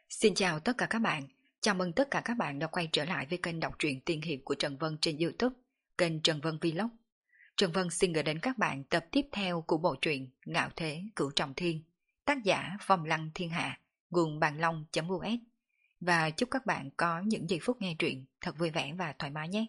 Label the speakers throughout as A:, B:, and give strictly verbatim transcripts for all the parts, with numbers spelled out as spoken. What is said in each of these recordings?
A: Xin chào tất cả các bạn, chào mừng tất cả các bạn đã quay trở lại với kênh đọc truyện tiên hiệp của Trần Vân trên YouTube, kênh Trần Vân Vlog. Trần Vân xin gửi đến các bạn tập tiếp theo của bộ truyện Ngạo Thế Cửu Trọng Thiên, tác giả Phong Lăng Thiên Hạ, nguồn bàn long.us. Và chúc các bạn có những giây phút nghe truyện thật vui vẻ và thoải mái nhé.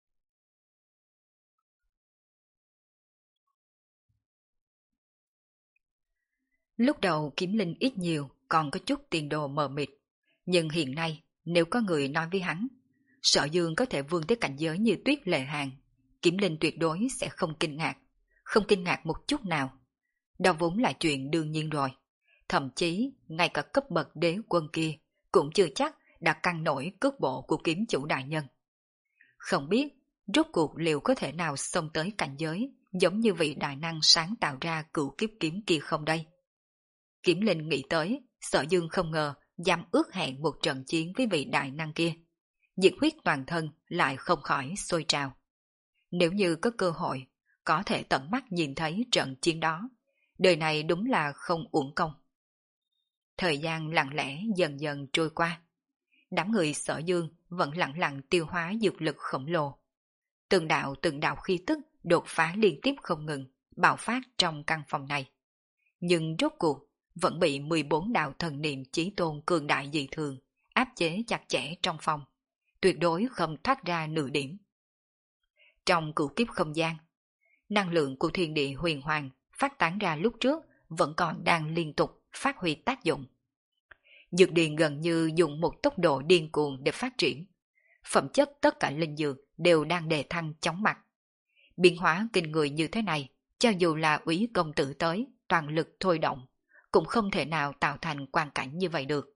A: Lúc đầu kiếm linh ít nhiều còn có chút tiền đồ mờ mịt, nhưng hiện nay nếu có người nói với hắn Sở Dương có thể vươn tới cảnh giới như Tuyết Lệ Hàn, kiếm linh tuyệt đối sẽ không kinh ngạc, không kinh ngạc một chút nào. Đó vốn là chuyện đương nhiên rồi, thậm chí ngay cả cấp bậc đế quân kia cũng chưa chắc đã căng nổi cước bộ của kiếm chủ đại nhân. Không biết rốt cuộc liệu có thể nào xông tới cảnh giới giống như vị đại năng sáng tạo ra cửu kiếp kiếm kia không đây? Kiếm linh nghĩ tới, Sở Dương không ngờ dám ước hẹn một trận chiến với vị đại năng kia. Nhiệt huyết toàn thân lại không khỏi sôi trào. Nếu như có cơ hội, có thể tận mắt nhìn thấy trận chiến đó, đời này đúng là không uổng công. Thời gian lặng lẽ dần dần trôi qua. Đám người Sở Dương vẫn lặng lặng tiêu hóa dược lực khổng lồ. Từng đạo từng đạo khí tức đột phá liên tiếp không ngừng, bạo phát trong căn phòng này. Nhưng rốt cuộc vẫn bị mười bốn đạo thần niệm chí tôn cường đại dị thường áp chế chặt chẽ trong phòng, tuyệt đối không thoát ra nửa điểm. Trong cửu kiếp không gian, năng lượng của thiên địa huyền hoàng phát tán ra lúc trước vẫn còn đang liên tục phát huy tác dụng. Dược điền gần như dùng một tốc độ điên cuồng để phát triển. Phẩm chất tất cả linh dược đều đang đề thăng chóng mặt. Biến hóa kinh người như thế này, cho dù là úy công tử tới toàn lực thôi động, cũng không thể nào tạo thành quang cảnh như vậy được.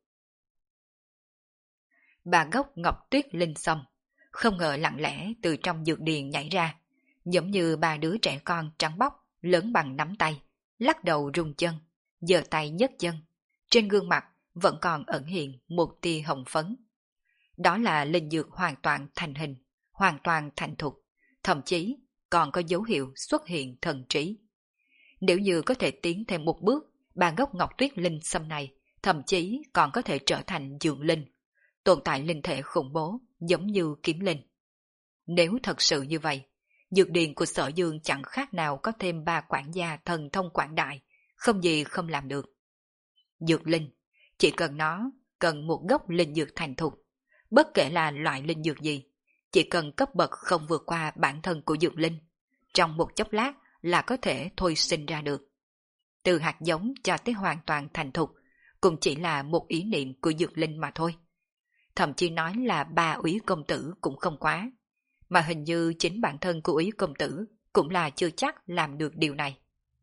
A: Bà gốc ngọc tuyết linh sâm, không ngờ lặng lẽ từ trong dược điền nhảy ra, giống như ba đứa trẻ con trắng bóc, lớn bằng nắm tay, lắc đầu rung chân, giơ tay nhấc chân, trên gương mặt vẫn còn ẩn hiện một tia hồng phấn. Đó là linh dược hoàn toàn thành hình, hoàn toàn thành thục, thậm chí còn có dấu hiệu xuất hiện thần trí. Nếu như có thể tiến thêm một bước, bà gốc ngọc tuyết linh sâm này thậm chí còn có thể trở thành dược linh, tồn tại linh thể khủng bố giống như kiếm linh. Nếu thật sự như vậy, dược điền của Sở Dương chẳng khác nào có thêm ba quản gia thần thông quảng đại, không gì không làm được. Dược linh, chỉ cần nó cần một gốc linh dược thành thục, bất kể là loại linh dược gì, chỉ cần cấp bậc không vượt qua bản thân của dược linh, trong một chốc lát là có thể thôi sinh ra được. Từ hạt giống cho tới hoàn toàn thành thục, cũng chỉ là một ý niệm của dược linh mà thôi. Thậm chí nói là ba úy công tử cũng không quá, mà hình như chính bản thân của úy công tử cũng là chưa chắc làm được điều này.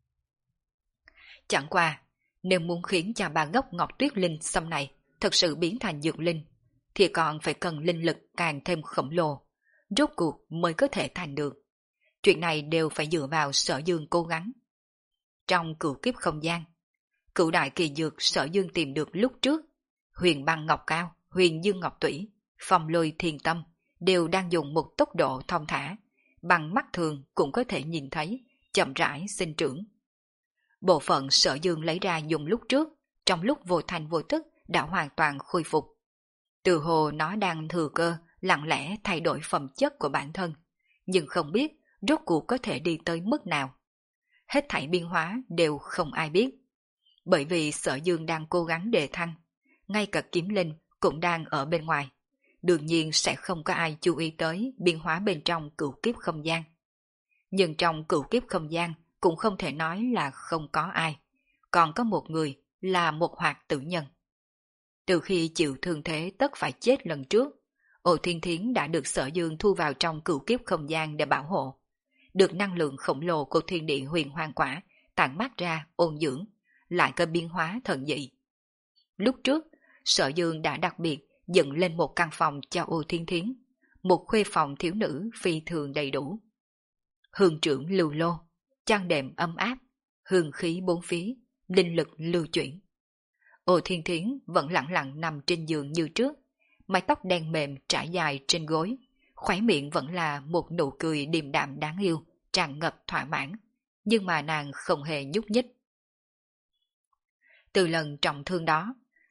A: Chẳng qua, nếu muốn khiến cho ba gốc ngọc tuyết linh sâm này thật sự biến thành dược linh, thì còn phải cần linh lực càng thêm khổng lồ, rốt cuộc mới có thể thành được. Chuyện này đều phải dựa vào Sở Dương cố gắng. Trong cửu kiếp không gian, cửu đại kỳ dược Sở Dương tìm được lúc trước, huyền băng ngọc cao, huyền dương ngọc tủy, phong lôi thiên tâm, đều đang dùng một tốc độ thong thả, bằng mắt thường cũng có thể nhìn thấy, chậm rãi sinh trưởng. Bộ phận Sở Dương lấy ra dùng lúc trước, trong lúc vô thành vô tức đã hoàn toàn khôi phục. Từ hồ nó đang thừa cơ, lặng lẽ thay đổi phẩm chất của bản thân, nhưng không biết rốt cuộc có thể đi tới mức nào. Hết thảy biến hóa đều không ai biết. Bởi vì Sở Dương đang cố gắng đề thăng, ngay cả kiếm linh cũng đang ở bên ngoài. Đương nhiên sẽ không có ai chú ý tới biến hóa bên trong cửu kiếp không gian. Nhưng trong cửu kiếp không gian cũng không thể nói là không có ai. Còn có một người là một hoạt tử nhân. Từ khi chịu thương thế tất phải chết lần trước, Ô Thiên Thiến đã được Sở Dương thu vào trong cửu kiếp không gian để bảo hộ. Được năng lượng khổng lồ của thiên địa huyền hoàng quả tản mát ra ôn dưỡng, lại có biến hóa thần dị. Lúc trước, Sở Dương đã đặc biệt dựng lên một căn phòng cho Ô Thiên Thiến, một khuê phòng thiếu nữ phi thường đầy đủ. Hương trưởng lưu lô, chăn đệm ấm áp, hương khí bốn phía, linh lực lưu chuyển. Ô Thiên Thiến vẫn lặng lặng nằm trên giường như trước, mái tóc đen mềm trải dài trên gối, khóe miệng vẫn là một nụ cười điềm đạm đáng yêu, tràn ngập thỏa mãn, nhưng mà nàng không hề nhúc nhích. Từ lần trọng thương đó,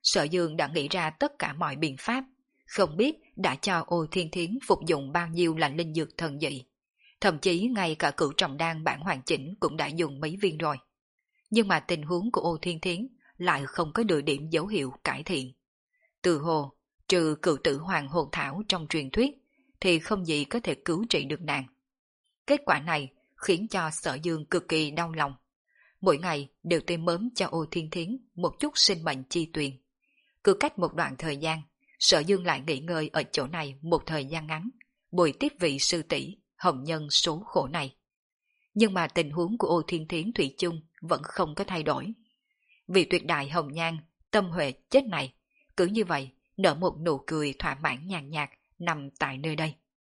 A: Sở Dương đã nghĩ ra tất cả mọi biện pháp, không biết đã cho Ô Thiên Thiến phục dụng bao nhiêu là linh dược thần dị. Thậm chí ngay cả cửu trọng đan bản hoàn chỉnh cũng đã dùng mấy viên rồi. Nhưng mà tình huống của Ô Thiên Thiến lại không có được điểm dấu hiệu cải thiện. Từ hồ, trừ cựu tử hoàng hồn thảo trong truyền thuyết, thì không gì có thể cứu trị được nàng. Kết quả này khiến cho Sở Dương cực kỳ đau lòng. Mỗi ngày đều tìm mớm cho Ô Thiên Thiến một chút sinh mệnh chi tuyền. Cứ cách một đoạn thời gian, Sở Dương lại nghỉ ngơi ở chỗ này một thời gian ngắn, bồi tiếp vị sư tỷ hồng nhân số khổ này. Nhưng mà tình huống của Ô Thiên Thiến thủy chung vẫn không có thay đổi. Vị tuyệt đại hồng nhan, tâm huệ chết này, cứ như vậy nở một nụ cười thỏa mãn nhàn nhạt nằm tại nơi đây.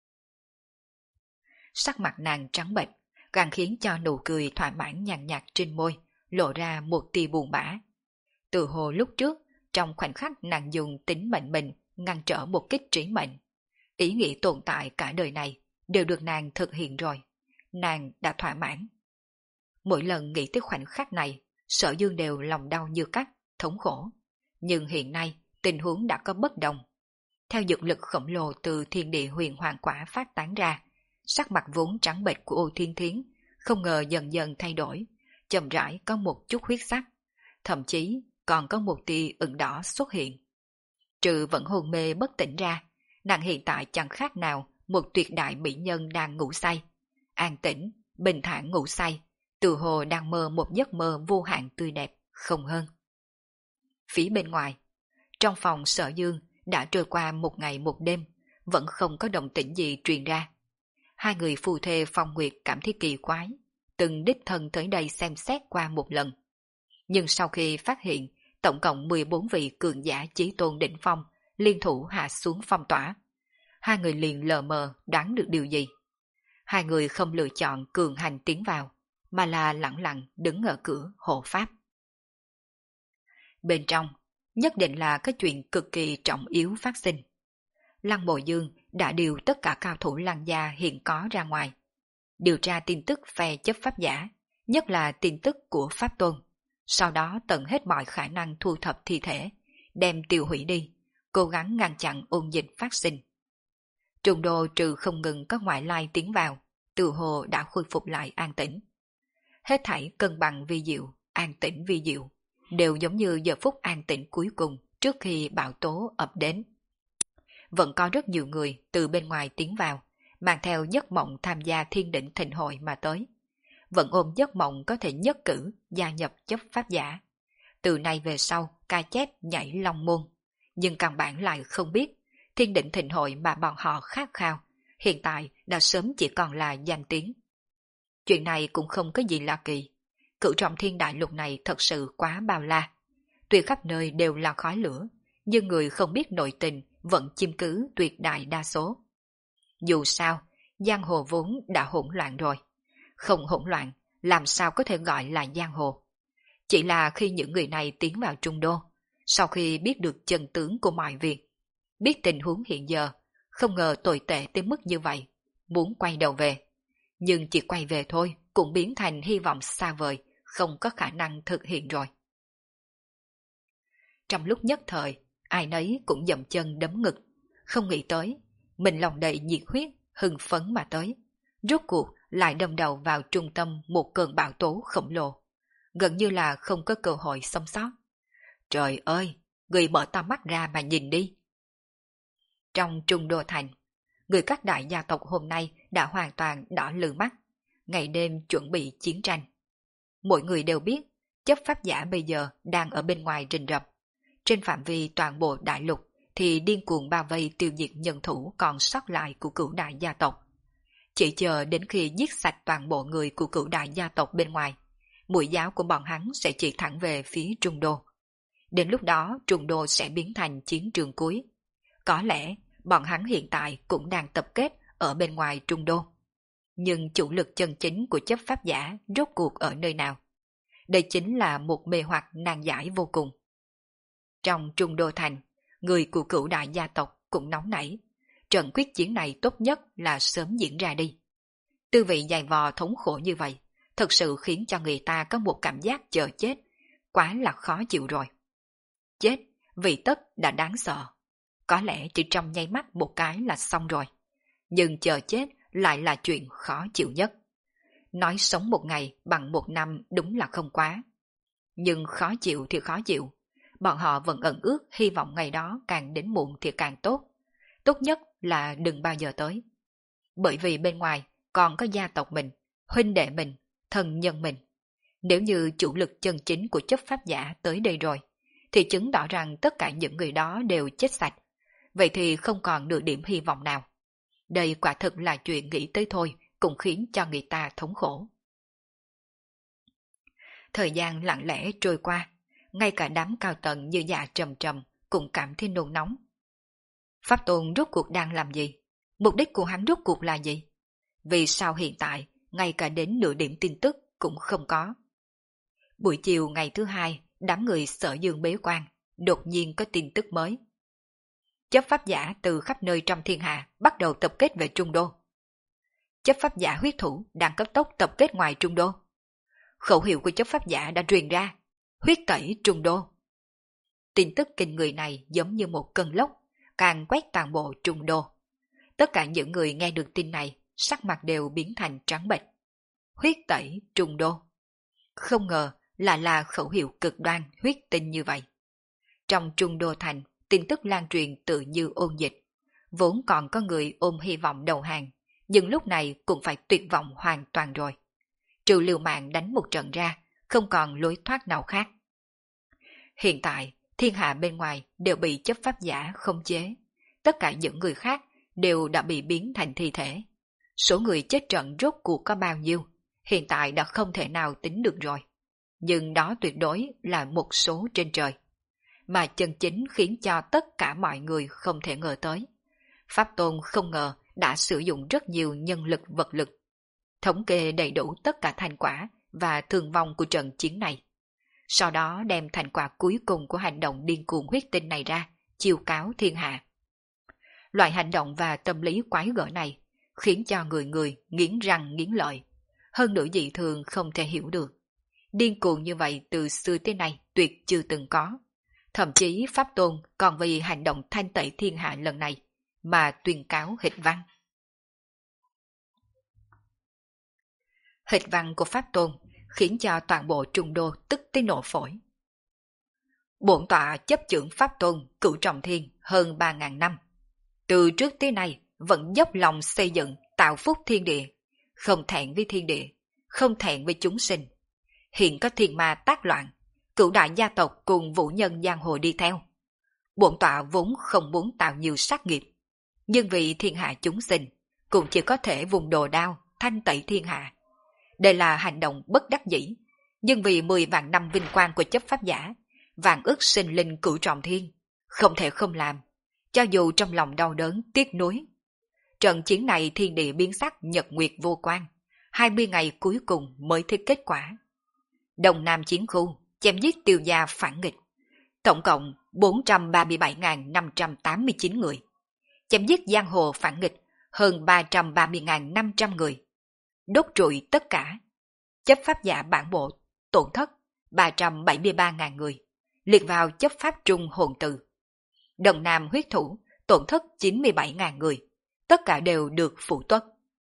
A: Sắc mặt nàng trắng bệch, càng khiến cho nụ cười thỏa mãn nhàn nhạt trên môi lộ ra một tia buồn bã. Từ hồ lúc trước, trong khoảnh khắc nàng dùng tính mệnh mình ngăn trở một kích trí mệnh. Ý nghĩ tồn tại cả đời này đều được nàng thực hiện rồi. Nàng đã thỏa mãn. Mỗi lần nghĩ tới khoảnh khắc này, Sở Dương đều lòng đau như cắt, thống khổ. Nhưng hiện nay, tình huống đã có bất đồng. Theo dược lực khổng lồ từ thiên địa huyền hoàng quả phát tán ra, sắc mặt vốn trắng bệch của Ô Thiên Thiến không ngờ dần dần thay đổi, chậm rãi có một chút huyết sắc, thậm chí còn có một tia ửng đỏ xuất hiện. Trừ vẫn hôn mê bất tỉnh ra, nàng hiện tại chẳng khác nào một tuyệt đại mỹ nhân đang ngủ say, an tĩnh, bình thản ngủ say, từ hồ đang mơ một giấc mơ vô hạn tươi đẹp, không hơn. Phía bên ngoài, trong phòng Sở Dương đã trôi qua một ngày một đêm, vẫn không có động tĩnh gì truyền ra. Hai người phù thê Phong Nguyệt cảm thấy kỳ quái, từng đích thân tới đây xem xét qua một lần. Nhưng sau khi phát hiện tổng cộng mười bốn vị cường giả chí tôn đỉnh phong liên thủ hạ xuống phong tỏa, hai người liền lờ mờ đoán được điều gì. Hai người không lựa chọn cường hành tiến vào, mà là lặng lặng đứng ở cửa hộ pháp. Bên trong, nhất định là cái chuyện cực kỳ trọng yếu phát sinh. Lăng Mộ Dương đã điều tất cả cao thủ Lăng gia hiện có ra ngoài, điều tra tin tức phe chấp pháp giả, nhất là tin tức của Pháp Tôn, sau đó tận hết mọi khả năng thu thập thi thể, đem tiêu hủy đi, cố gắng ngăn chặn ôn dịch phát sinh. Trung đô trừ không ngừng có ngoại lai tiến vào, từ hồ đã khôi phục lại an tĩnh. Hết thảy cân bằng vi diệu, an tĩnh vi diệu, đều giống như giờ phút an tĩnh cuối cùng trước khi bão tố ập đến. Vẫn có rất nhiều người từ bên ngoài tiến vào, mang theo giấc mộng tham gia thiên định thịnh hội mà tới. Vẫn ôm giấc mộng có thể nhất cử gia nhập chấp pháp giả. Từ nay về sau ca chép nhảy long môn, nhưng căn bản lại không biết thiên định thịnh hội mà bọn họ khát khao hiện tại đã sớm chỉ còn là danh tiếng. Chuyện này cũng không có gì lạ kỳ. Cửu trọng thiên đại lục này thật sự quá bao la. Tuy khắp nơi đều là khói lửa, nhưng người không biết nội tình vẫn chiếm cứ tuyệt đại đa số. Dù sao, giang hồ vốn đã hỗn loạn rồi. Không hỗn loạn, làm sao có thể gọi là giang hồ. Chỉ là khi những người này tiến vào Trung Đô, sau khi biết được chân tướng của mọi việc, biết tình huống hiện giờ, không ngờ tồi tệ tới mức như vậy, muốn quay đầu về. Nhưng chỉ quay về thôi cũng biến thành hy vọng xa vời, không có khả năng thực hiện rồi. Trong lúc nhất thời, ai nấy cũng dậm chân đấm ngực, không nghĩ tới, mình lòng đầy nhiệt huyết, hưng phấn mà tới. Rốt cuộc lại đâm đầu vào trung tâm một cơn bão tố khổng lồ, gần như là không có cơ hội sống sót. Trời ơi, người mở to mắt ra mà nhìn đi. Trong Trung Đô Thành, người các đại gia tộc hôm nay đã hoàn toàn đỏ lừ mắt, ngày đêm chuẩn bị chiến tranh. Mỗi người đều biết, chấp pháp giả bây giờ đang ở bên ngoài rình rập. Trên phạm vi toàn bộ đại lục thì điên cuồng bao vây tiêu diệt nhân thủ còn sót lại của cửu đại gia tộc. Chỉ chờ đến khi giết sạch toàn bộ người của cửu đại gia tộc bên ngoài, mũi giáo của bọn hắn sẽ chỉ thẳng về phía Trung Đô. Đến lúc đó Trung Đô sẽ biến thành chiến trường cuối. Có lẽ bọn hắn hiện tại cũng đang tập kết ở bên ngoài Trung Đô. Nhưng chủ lực chân chính của chấp pháp giả rốt cuộc ở nơi nào? Đây chính là một mê hoặc nan giải vô cùng. Trong Trung Đô Thành, người của cửu đại gia tộc cũng nóng nảy. Trận quyết chiến này tốt nhất là sớm diễn ra đi. Tư vị dày vò thống khổ như vậy, thật sự khiến cho người ta có một cảm giác chờ chết, quá là khó chịu rồi. Chết vị tất đã đáng sợ. Có lẽ chỉ trong nháy mắt một cái là xong rồi. Nhưng chờ chết lại là chuyện khó chịu nhất. Nói sống một ngày bằng một năm đúng là không quá. Nhưng khó chịu thì khó chịu. Bọn họ vẫn ẩn ước hy vọng ngày đó càng đến muộn thì càng tốt. Tốt nhất là đừng bao giờ tới. Bởi vì bên ngoài còn có gia tộc mình, huynh đệ mình, thân nhân mình. Nếu như chủ lực chân chính của chấp pháp giả tới đây rồi, thì chứng tỏ rằng tất cả những người đó đều chết sạch. Vậy thì không còn nửa điểm hy vọng nào. Đây quả thực là chuyện nghĩ tới thôi cũng khiến cho người ta thống khổ. Thời gian lặng lẽ trôi qua, ngay cả đám cao tầng như dạ trầm trầm cũng cảm thấy nôn nóng. Pháp Tôn rốt cuộc đang làm gì? Mục đích của hắn rốt cuộc là gì? Vì sao hiện tại, ngay cả đến nửa điểm tin tức cũng không có? Buổi chiều ngày thứ hai, đám người Sở Dương bế quan, đột nhiên có tin tức mới. Chấp pháp giả từ khắp nơi trong thiên hạ bắt đầu tập kết về Trung Đô. Chấp pháp giả huyết thủ đang cấp tốc tập kết ngoài Trung Đô. Khẩu hiệu của chấp pháp giả đã truyền ra, huyết tẩy Trung Đô. Tin tức kinh người này giống như một cơn lốc, càng quét toàn bộ Trung Đô. Tất cả những người nghe được tin này, sắc mặt đều biến thành trắng bệch. Huyết tẩy Trung Đô. Không ngờ là là khẩu hiệu cực đoan huyết tinh như vậy. Trong Trung Đô thành, tin tức lan truyền tự như ôn dịch. Vốn còn có người ôm hy vọng đầu hàng, nhưng lúc này cũng phải tuyệt vọng hoàn toàn rồi. Trừ liều mạng đánh một trận ra, không còn lối thoát nào khác. Hiện tại, thiên hạ bên ngoài đều bị chấp pháp giả khống chế. Tất cả những người khác đều đã bị biến thành thi thể. Số người chết trận rốt cuộc có bao nhiêu, hiện tại đã không thể nào tính được rồi. Nhưng đó tuyệt đối là một số trên trời. Mà chân chính khiến cho tất cả mọi người không thể ngờ tới. Pháp Tôn không ngờ đã sử dụng rất nhiều nhân lực vật lực. Thống kê đầy đủ tất cả thành quả và thương vong của trận chiến này. Sau đó đem thành quả cuối cùng của hành động điên cuồng huyết tinh này ra, chiêu cáo thiên hạ. Loại hành động và tâm lý quái gở này khiến cho người người nghiến răng nghiến lợi. Hơn nữa dị thường không thể hiểu được. Điên cuồng như vậy từ xưa tới nay tuyệt chưa từng có. Thậm chí Pháp Tôn còn vì hành động thanh tẩy thiên hạ lần này mà tuyên cáo hịch văn. Hịch văn của Pháp Tôn khiến cho toàn bộ Trung Đô tức tới nổ phổi. Bổn tọa chấp chưởng Pháp Tôn cửu trọng thiên hơn ba ngàn năm. Từ trước tới nay vẫn dốc lòng xây dựng tạo phúc thiên địa, không thẹn với thiên địa, không thẹn với chúng sinh. Hiện có thiên ma tác loạn, cửu đại gia tộc cùng vũ nhân giang hồ đi theo. Bổn tọa vốn không muốn tạo nhiều sát nghiệp, nhưng vì thiên hạ chúng sinh, cũng chỉ có thể vùng đồ đao, thanh tẩy thiên hạ. Đây là hành động bất đắc dĩ, nhưng vì mười vạn năm vinh quang của chấp pháp giả, vạn ức sinh linh cửu trọng thiên, không thể không làm, cho dù trong lòng đau đớn tiếc nuối. Trận chiến này thiên địa biến sắc nhật nguyệt vô quan, hai mươi ngày cuối cùng mới thấy kết quả. Đông Nam chiến khu chém giết tiêu gia phản nghịch, tổng cộng bốn trăm ba mươi bảy nghìn năm trăm tám mươi chín người, chém giết giang hồ phản nghịch hơn ba trăm ba mươi nghìn năm trăm người, đốt trụi tất cả. Chấp pháp giả bản bộ tổn thất ba trăm bảy mươi ba nghìn người, liệt vào chấp pháp trung hồn từ. Đồng Nam huyết thủ tổn thất chín mươi bảy nghìn người, tất cả đều được phụ tuất.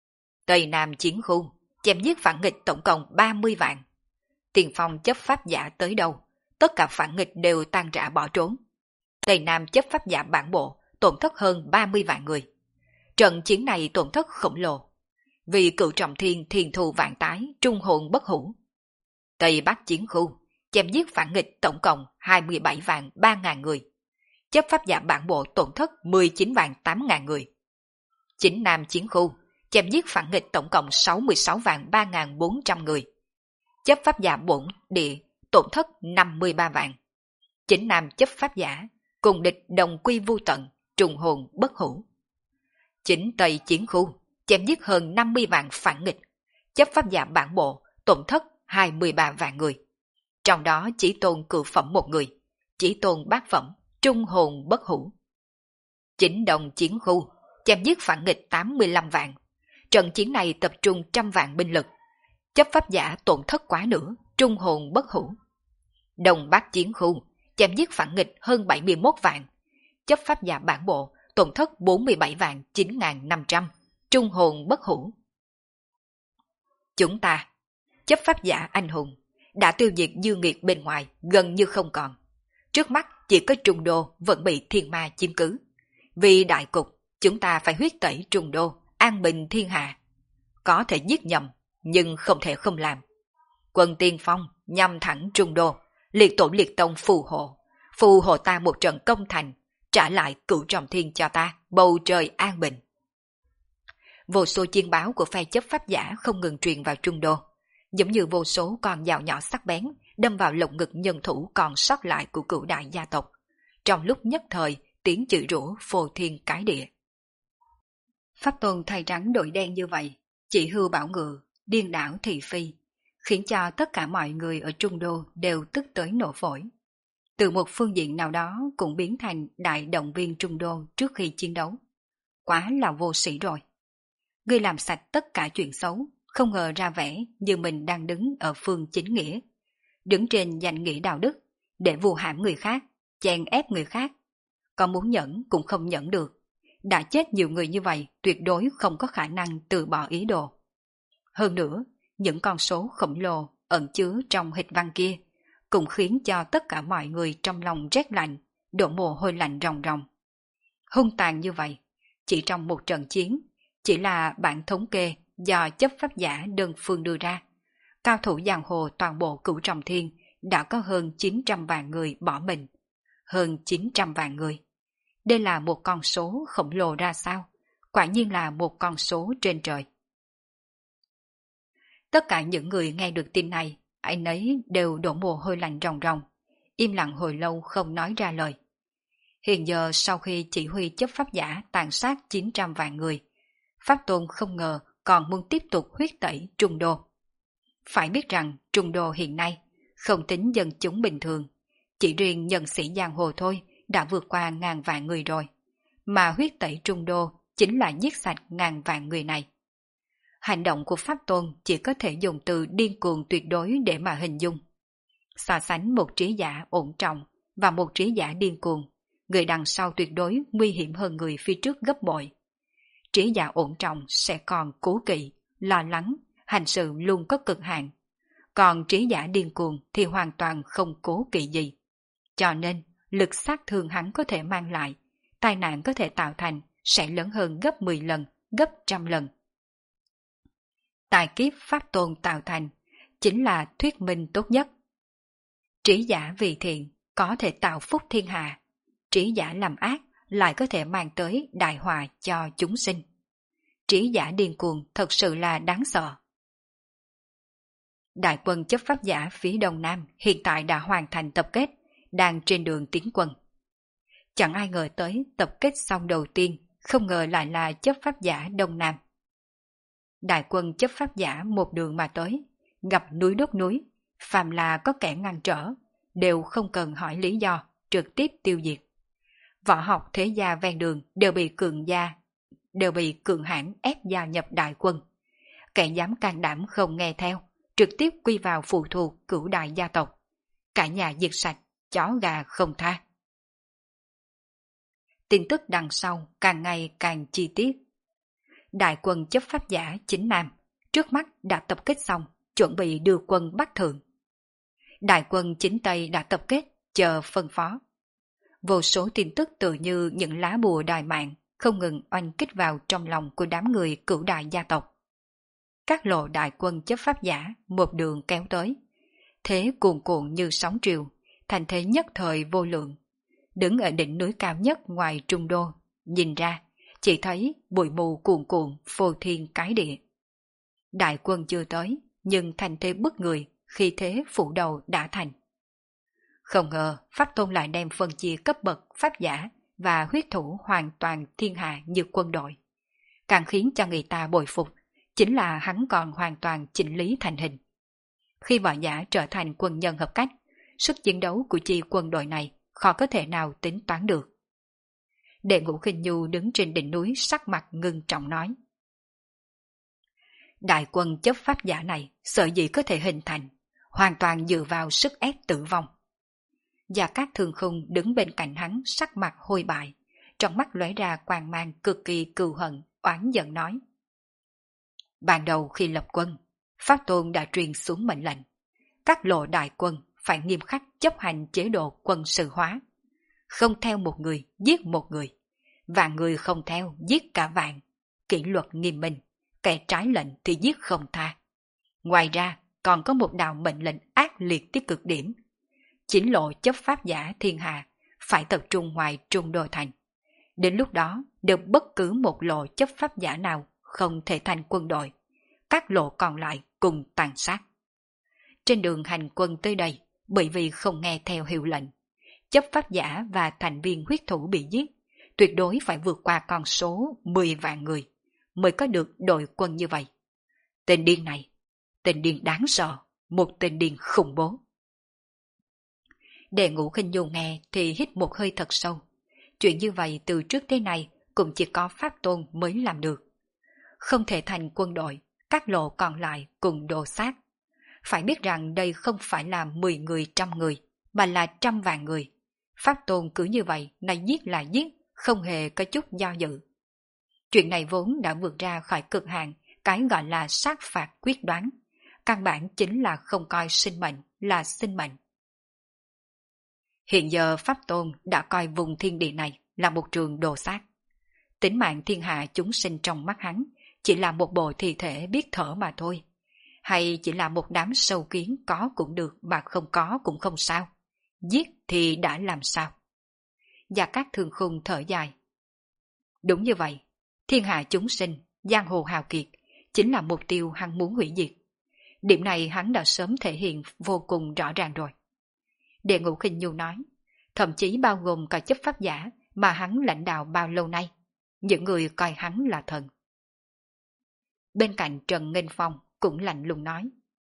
A: Tây Nam chiến khu chém giết phản nghịch tổng cộng ba mươi vạn. Tiền phong chấp pháp giả tới đâu, tất cả phản nghịch đều tan rã bỏ trốn. Tây Nam chấp pháp giả bản bộ tổn thất hơn ba mươi vạn người. Trận chiến này tổn thất khổng lồ. Vì cựu trọng thiên thiền thù vạn tái, trung hồn bất hủ. Tây Bắc chiến khu chém giết phản nghịch tổng cộng hai mươi bảy vạn ba ngàn người. Chấp pháp giả bản bộ tổn thất mười chín vạn tám ngàn người. Chính Nam chiến khu chém giết phản nghịch tổng cộng sáu mươi sáu vạn ba ngàn bốn trăm người. Chấp pháp giả bổn địa tổn thất năm mươi ba vạn. Chính Nam chấp pháp giả cùng địch đồng quy vu tận, trùng hồn bất hủ. Chính Tây chiến khu chém giết hơn năm mươi vạn phản nghịch. Chấp pháp giả bản bộ tổn thất hai mươi ba vạn người. Trong đó chỉ tôn cửu phẩm một người, chỉ tôn bát phẩm, trung hồn bất hủ. Chính Đông chiến khu chém giết phản nghịch tám mươi lăm vạn. Trận chiến này tập trung trăm vạn binh lực. Chấp pháp giả tổn thất quá nữa, trung hồn bất hủ. Đông Bắc chiến khu chém giết phản nghịch hơn bảy mươi mốt vạn, chấp pháp giả bản bộ tổn thất bốn mươi bảy vạn chín nghìn năm trăm, trung hồn bất hủ. Chúng ta, chấp pháp giả anh hùng, đã tiêu diệt dư nghiệt bên ngoài gần như không còn. Trước mắt chỉ có Trung Đô vẫn bị thiên ma chiếm cứ. Vì đại cục, chúng ta phải huyết tẩy Trung Đô, an bình thiên hạ. Có thể giết nhầm, nhưng không thể không làm. Quân tiên phong nhằm thẳng Trung Đô, liệt tổ liệt tông phù hộ, phù hộ ta một trận công thành, trả lại cửu trọng thiên cho ta, bầu trời an bình. Vô số chiên báo của phe chấp pháp giả không ngừng truyền vào Trung Đô, giống như vô số con dao nhỏ sắc bén đâm vào lồng ngực nhân thủ còn sót lại của cửu đại gia tộc. Trong lúc nhất thời, tiếng chửi rủa phô thiên cái địa. Pháp Tôn thay trắng đổi đen như vậy, chỉ hưu bảo ngự, điên đảo thị phi, khiến cho tất cả mọi người ở Trung Đô đều tức tới nổ phổi. Từ một phương diện nào đó cũng biến thành đại động viên Trung Đô trước khi chiến đấu. Quá là vô sĩ rồi. Ngươi làm sạch tất cả chuyện xấu, không ngờ ra vẻ như mình đang đứng ở phương chính nghĩa, đứng trên danh nghĩa đạo đức, để vu hãm người khác, chèn ép người khác. Còn muốn nhẫn cũng không nhẫn được. Đã chết nhiều người như vậy, tuyệt đối không có khả năng từ bỏ ý đồ. Hơn nữa, những con số khổng lồ ẩn chứa trong hịch văn kia cũng khiến cho tất cả mọi người trong lòng rét lạnh, đổ mồ hôi lạnh ròng ròng. Hung tàn như vậy, chỉ trong một trận chiến, chỉ là bản thống kê do chấp pháp giả đơn phương đưa ra. Cao thủ giang hồ toàn bộ cửu trọng thiên đã có hơn chín trăm vạn người bỏ mình. Hơn chín trăm vạn người. Đây là một con số khổng lồ ra sao? Quả nhiên là một con số trên trời. Tất cả những người nghe được tin này, ai nấy đều đổ mồ hôi lạnh ròng ròng, im lặng hồi lâu không nói ra lời. Hiện giờ sau khi chỉ huy chấp pháp giả tàn sát chín trăm vạn người, Pháp Tôn không ngờ còn muốn tiếp tục huyết tẩy Trung Đô. Phải biết rằng Trung Đô hiện nay không tính dân chúng bình thường, chỉ riêng nhân sĩ giang hồ thôi đã vượt qua ngàn vạn người rồi, mà huyết tẩy Trung Đô chính là giết sạch ngàn vạn người này. Hành động của Pháp Tôn chỉ có thể dùng từ điên cuồng tuyệt đối để mà hình dung. So sánh một trí giả ổn trọng và một trí giả điên cuồng, người đằng sau tuyệt đối nguy hiểm hơn người phía trước gấp bội. Trí giả ổn trọng sẽ còn cố kỵ, lo lắng, hành sự luôn có cực hạn. Còn trí giả điên cuồng thì hoàn toàn không cố kỵ gì. Cho nên, lực sát thương hắn có thể mang lại, tai nạn có thể tạo thành sẽ lớn hơn gấp mười lần, gấp trăm lần. Tài kiếp Pháp Tôn tạo thành chính là thuyết minh tốt nhất. Trí giả vì thiện có thể tạo phúc thiên hạ, trí giả làm ác lại có thể mang tới đại họa cho chúng sinh. Trí giả điên cuồng thật sự là đáng sợ. Đại quân chấp pháp giả phía đông nam hiện tại đã hoàn thành tập kết, đang trên đường tiến quân. Chẳng ai ngờ tới tập kết xong đầu tiên, không ngờ lại là chấp pháp giả đông nam. Đại quân chấp pháp giả một đường mà tới, gặp núi đốt núi, phàm là có kẻ ngăn trở, đều không cần hỏi lý do, trực tiếp tiêu diệt. Võ học thế gia ven đường đều bị cường gia, đều bị cường hãn ép gia nhập đại quân. Kẻ dám can đảm không nghe theo, trực tiếp quy vào phụ thuộc cửu đại gia tộc. Cả nhà diệt sạch, chó gà không tha. Tin tức đằng sau càng ngày càng chi tiết. Đại quân chấp pháp giả chính Nam, trước mắt đã tập kết xong, chuẩn bị đưa quân Bắc Thượng. Đại quân chính Tây đã tập kết, chờ phân phó. Vô số tin tức tự như những lá bùa đòi mạng, không ngừng oanh kích vào trong lòng của đám người cửu đại gia tộc. Các lộ đại quân chấp pháp giả một đường kéo tới. Thế cuồn cuộn như sóng triều, thành thế nhất thời vô lượng. Đứng ở đỉnh núi cao nhất ngoài Trung Đô, nhìn ra, chỉ thấy bụi mù cuồn cuộn phô thiên cái địa. Đại quân chưa tới, nhưng thành thế bức người, khi thế phủ đầu đã thành. Không ngờ Pháp Tôn lại đem phân chia cấp bậc pháp giả và huyết thủ hoàn toàn thiên hạ như quân đội. Càng khiến cho người ta bội phục, chính là hắn còn hoàn toàn chỉnh lý thành hình. Khi võ giả trở thành quân nhân hợp cách, sức chiến đấu của chi quân đội này khó có thể nào tính toán được. Đệ Ngũ Khinh Nhu đứng trên đỉnh núi sắc mặt ngưng trọng nói. Đại quân chấp pháp giả này sở dĩ có thể hình thành, hoàn toàn dựa vào sức ép tử vong. Và các thường khung đứng bên cạnh hắn sắc mặt hôi bại, trong mắt lóe ra quang mang cực kỳ cừu hận, oán giận nói. Ban đầu khi lập quân, Pháp Tôn đã truyền xuống mệnh lệnh, các lộ đại quân phải nghiêm khắc chấp hành chế độ quân sự hóa. Không theo một người, giết một người. Vạn người không theo, giết cả vạn. Kỷ luật nghiêm minh, kẻ trái lệnh thì giết không tha. Ngoài ra, còn có một đạo mệnh lệnh ác liệt tới cực điểm. Chính lộ chấp pháp giả thiên hạ phải tập trung ngoài trung đô thành. Đến lúc đó, đều bất cứ một lộ chấp pháp giả nào không thể thành quân đội. Các lộ còn lại cùng tàn sát. Trên đường hành quân tới đây, bởi vì không nghe theo hiệu lệnh, chấp pháp giả và thành viên huyết thủ bị giết, tuyệt đối phải vượt qua con số mười vạn người mới có được đội quân như vậy. Tên điên này, tên điên đáng sợ, một tên điên khủng bố. Đệ Ngũ Khinh Nhu nghe thì hít một hơi thật sâu. Chuyện như vậy từ trước tới nay cũng chỉ có Pháp Tôn mới làm được. Không thể thành quân đội, các lộ còn lại cùng đồ sát. Phải biết rằng đây không phải là mười người trăm người, mà là trăm vạn người. Pháp Tôn cứ như vậy, này giết là giết, không hề có chút do dự. Chuyện này vốn đã vượt ra khỏi cực hạn, cái gọi là sát phạt quyết đoán. Căn bản chính là không coi sinh mệnh là sinh mệnh. Hiện giờ Pháp Tôn đã coi vùng thiên địa này là một trường đồ sát. Tính mạng thiên hạ chúng sinh trong mắt hắn chỉ là một bộ thi thể biết thở mà thôi. Hay chỉ là một đám sâu kiến có cũng được mà không có cũng không sao. Giết thì đã làm sao? Và các thương khung thở dài. Đúng như vậy, thiên hạ chúng sinh, giang hồ hào kiệt chính là mục tiêu hắn muốn hủy diệt. Điểm này hắn đã sớm thể hiện vô cùng rõ ràng rồi. Đệ Ngũ Khinh Nhu nói, thậm chí bao gồm cả chấp pháp giả mà hắn lãnh đạo bao lâu nay, những người coi hắn là thần. Bên cạnh Trần Nghênh Phong cũng lạnh lùng nói,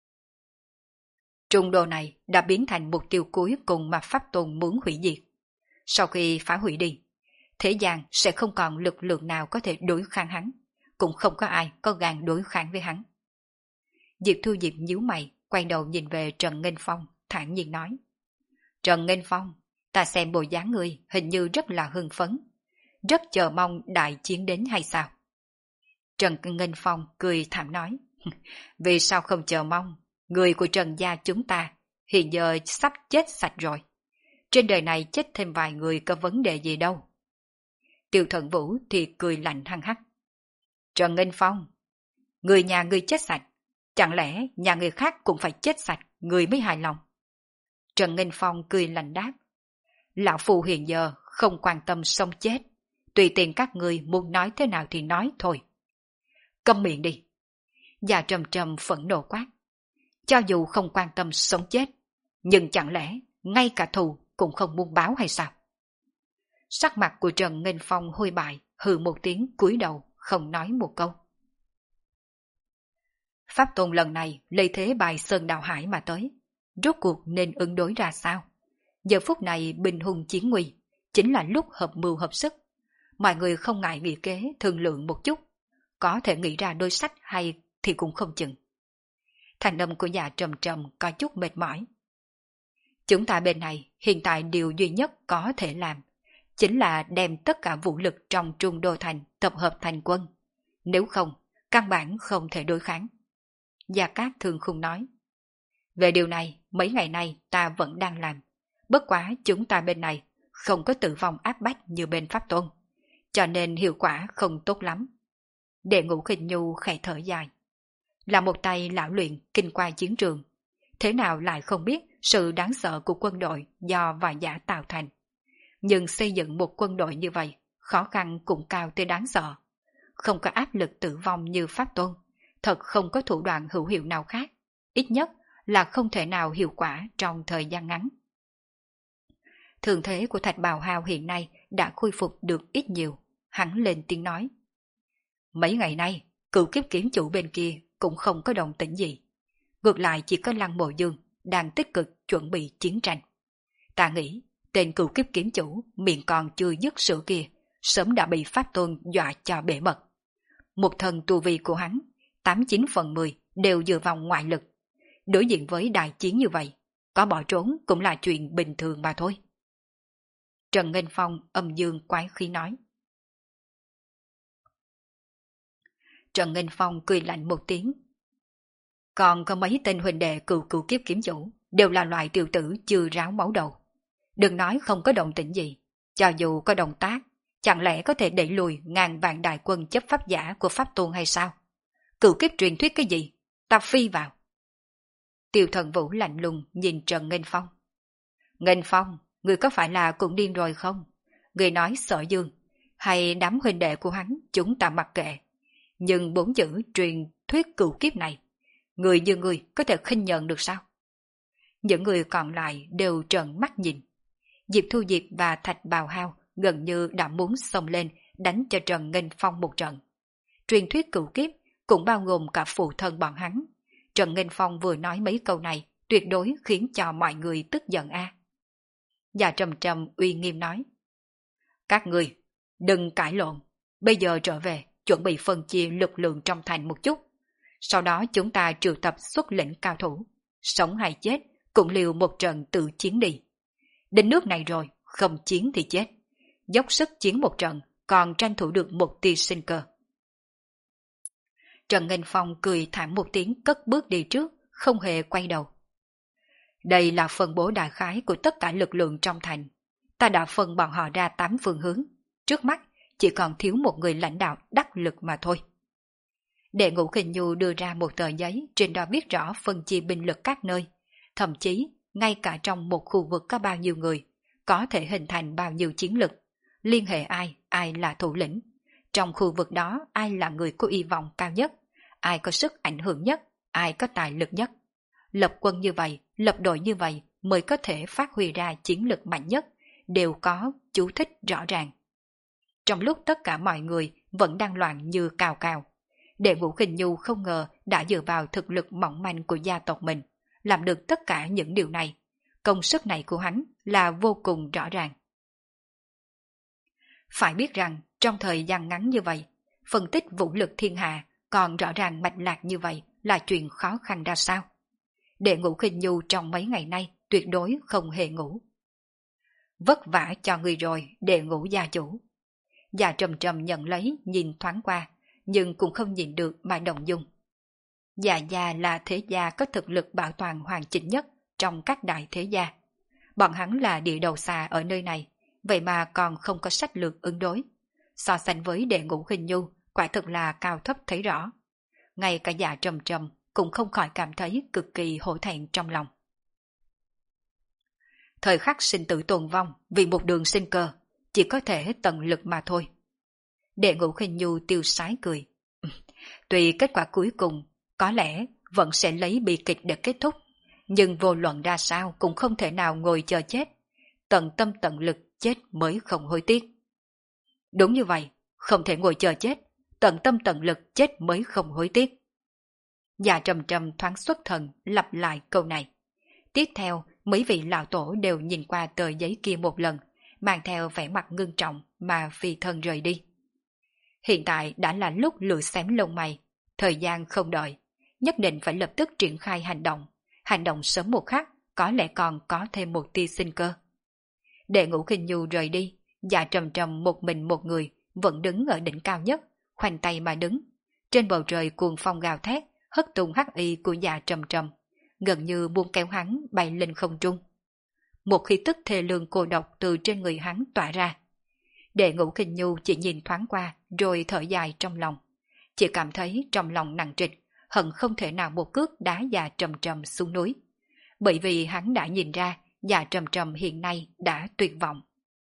A: trung đô này đã biến thành mục tiêu cuối cùng mà Pháp Tôn muốn hủy diệt. Sau khi phá hủy đi, thế gian sẽ không còn lực lượng nào có thể đối kháng hắn, cũng không có ai có gan đối kháng với hắn. Diệp Thu Diệp nhíu mày, quay đầu nhìn về Trần Nghênh Phong, thản nhiên nói, Trần Nghênh Phong, ta xem bộ dáng ngươi hình như rất là hưng phấn, rất chờ mong đại chiến đến hay sao? Trần Nghênh Phong cười thảm nói, vì sao không chờ mong, người của Trần gia chúng ta hiện giờ sắp chết sạch rồi. Trên đời này chết thêm vài người có vấn đề gì đâu. Tiêu Thần Vũ thì cười lạnh hăng hắc. Trần Nghênh Phong, người nhà ngươi chết sạch, chẳng lẽ nhà người khác cũng phải chết sạch, người mới hài lòng? Trần Nghênh Phong cười lạnh đáp, lão phù hiện giờ không quan tâm sống chết, tùy tiện các người muốn nói thế nào thì nói thôi. Câm miệng đi. Già Trầm Trầm phẫn nộ quát, cho dù không quan tâm sống chết, nhưng chẳng lẽ ngay cả thù cũng không muốn báo hay sao? Sắc mặt của Trần Nghênh Phong hôi bại, hừ một tiếng cúi đầu, không nói một câu. Pháp Tôn lần này lấy thế bài Sơn Đào Hải mà tới, rốt cuộc nên ứng đối ra sao? Giờ phút này bình hùng chiến nguy, chính là lúc hợp mưu hợp sức. Mọi người không ngại nghĩ kế thương lượng một chút, có thể nghĩ ra đôi sách hay thì cũng không chừng. Thành âm của Già Trầm Trầm có chút mệt mỏi. Chúng ta bên này hiện tại điều duy nhất có thể làm chính là đem tất cả vũ lực trong Trung Đô Thành tập hợp thành quân. Nếu không, căn bản không thể đối kháng. Gia Cát Thương Khung nói, về điều này mấy ngày nay ta vẫn đang làm, bất quá chúng ta bên này không có tử vong áp bách như bên Pháp Tôn, cho nên hiệu quả không tốt lắm. Đệ Ngũ Khinh Nhu khẽ thở dài, là một tay lão luyện kinh qua chiến trường, thế nào lại không biết sự đáng sợ của quân đội do vài giả tạo thành. Nhưng xây dựng một quân đội như vậy, khó khăn cũng cao tới đáng sợ. Không có áp lực tử vong như Pháp Tôn, thật không có thủ đoạn hữu hiệu nào khác, ít nhất là không thể nào hiệu quả trong thời gian ngắn. Thường thế của Thạch Bào Hào hiện nay đã khôi phục được ít nhiều, hắn lên tiếng nói. Mấy ngày nay, cựu kiếp kiếm chủ bên kia cũng không có động tĩnh gì. Ngược lại chỉ có Lăng Mộ Dương đang tích cực chuẩn bị chiến tranh. Ta nghĩ, tên cựu kiếp kiếm chủ miệng còn chưa dứt sữa kia, sớm đã bị Pháp Tôn dọa cho bể mật. Một thần tu vi của hắn, tám chín phần mười đều dựa vào ngoại lực. Đối diện với đại chiến như vậy, có bỏ trốn cũng là chuyện bình thường mà thôi. Trần Nghênh Phong âm dương quái khí nói. Trần Nghênh Phong cười lạnh một tiếng. Còn có mấy tên huynh đệ cừu cừu kiếp kiếm chủ, đều là loại tiểu tử chưa ráo máu đầu. Đừng nói không có động tĩnh gì, cho dù có động tác, chẳng lẽ có thể đẩy lùi ngàn vạn đại quân chấp pháp giả của pháp tôn hay sao? Cửu kiếp truyền thuyết cái gì? Ta phi vào. Tiêu Thần Vũ lạnh lùng nhìn Trần Nghênh Phong. Nghênh Phong, người có phải là cũng điên rồi không? Người nói Sở Dương, hay đám huynh đệ của hắn chúng ta mặc kệ. Nhưng bốn chữ truyền thuyết cửu kiếp này, người như người có thể khinh nhận được sao? Những người còn lại đều trợn mắt nhìn. Diệp Thu Diệp và Thạch Bào Hao gần như đã muốn xông lên đánh cho Trần Nghênh Phong một trận. Truyền thuyết cửu kiếp cũng bao gồm cả phụ thân bọn hắn. Trần Nghênh Phong vừa nói mấy câu này tuyệt đối khiến cho mọi người tức giận a. À. Dạ Trầm Trầm uy nghiêm nói. Các người, đừng cãi lộn. Bây giờ trở về, chuẩn bị phân chia lực lượng trong thành một chút. Sau đó chúng ta triệu tập xuất lĩnh cao thủ. Sống hay chết, cũng liều một trận tự chiến đi. Đến nước này rồi, không chiến thì chết. Dốc sức chiến một trận, còn tranh thủ được một tia sinh cơ. Trần Nghênh Phong cười thảm một tiếng cất bước đi trước, không hề quay đầu. Đây là phân bố đại khái của tất cả lực lượng trong thành. Ta đã phân bọn họ ra tám phương hướng. Trước mắt, chỉ còn thiếu một người lãnh đạo đắc lực mà thôi. Đệ Ngũ Khinh Nhu đưa ra một tờ giấy trên đó viết rõ phân chia binh lực các nơi. Thậm chí, ngay cả trong một khu vực có bao nhiêu người, có thể hình thành bao nhiêu chiến lực. Liên hệ ai, ai là thủ lĩnh. Trong khu vực đó, ai là người có hy vọng cao nhất, ai có sức ảnh hưởng nhất, ai có tài lực nhất. Lập quân như vậy, lập đội như vậy mới có thể phát huy ra chiến lực mạnh nhất, đều có chú thích rõ ràng. Trong lúc tất cả mọi người vẫn đang loạn như cào cào, Đệ Ngũ Khinh Nhu không ngờ đã dựa vào thực lực mỏng manh của gia tộc mình, làm được tất cả những điều này. Công sức này của hắn là vô cùng rõ ràng. Phải biết rằng, trong thời gian ngắn như vậy, phân tích vũ lực thiên hạ còn rõ ràng mạch lạc như vậy là chuyện khó khăn ra sao. Đệ Ngũ Khinh Nhu trong mấy ngày nay tuyệt đối không hề ngủ. Vất vả cho người rồi, Đệ Ngũ gia chủ. Dạ Trầm Trầm nhận lấy, nhìn thoáng qua, nhưng cũng không nhìn được mà động dung. Dạ gia là thế gia có thực lực bảo toàn hoàn chỉnh nhất trong các đại thế gia. Bọn hắn là địa đầu xa ở nơi này, vậy mà còn không có sách lược ứng đối. So sánh với Đệ Ngũ Khinh Nhu, quả thực là cao thấp thấy rõ. Ngay cả Dạ Trầm Trầm cũng không khỏi cảm thấy cực kỳ hổ thẹn trong lòng. Thời khắc sinh tử tồn vong vì một đường sinh cơ, chỉ có thể tận lực mà thôi. Đệ Ngũ Khinh Nhu tiêu sái cười. Tuy kết quả cuối cùng có lẽ vẫn sẽ lấy bi kịch để kết thúc, nhưng vô luận ra sao cũng không thể nào ngồi chờ chết. Tận tâm tận lực chết mới không hối tiếc. Đúng như vậy, không thể ngồi chờ chết, tận tâm tận lực chết mới không hối tiếc. Dạ Trầm Trầm thoáng xuất thần lặp lại câu này. Tiếp theo, mấy vị lão tổ đều nhìn qua tờ giấy kia một lần, mang theo vẻ mặt ngưng trọng mà phi thân rời đi. Hiện tại đã là lúc lựa xém lông mày, thời gian không đợi, nhất định phải lập tức triển khai hành động. Hành động sớm một khắc, có lẽ còn có thêm một tia sinh cơ. Đệ Ngũ Khinh Nhu rời đi, Dạ Trầm Trầm một mình một người, vẫn đứng ở đỉnh cao nhất, khoanh tay mà đứng. Trên bầu trời cuồng phong gào thét, hất tung hắc y của Dạ Trầm Trầm, gần như buông kéo hắn bay lên không trung. Một khí tức thê lương cô độc từ trên người hắn tỏa ra. Đệ Ngũ Khinh Nhu chỉ nhìn thoáng qua rồi thở dài trong lòng. Chỉ cảm thấy trong lòng nặng trịch, hận không thể nào một cước đá Dạ Trầm Trầm xuống núi. Bởi vì hắn đã nhìn ra Dạ Trầm Trầm hiện nay đã tuyệt vọng.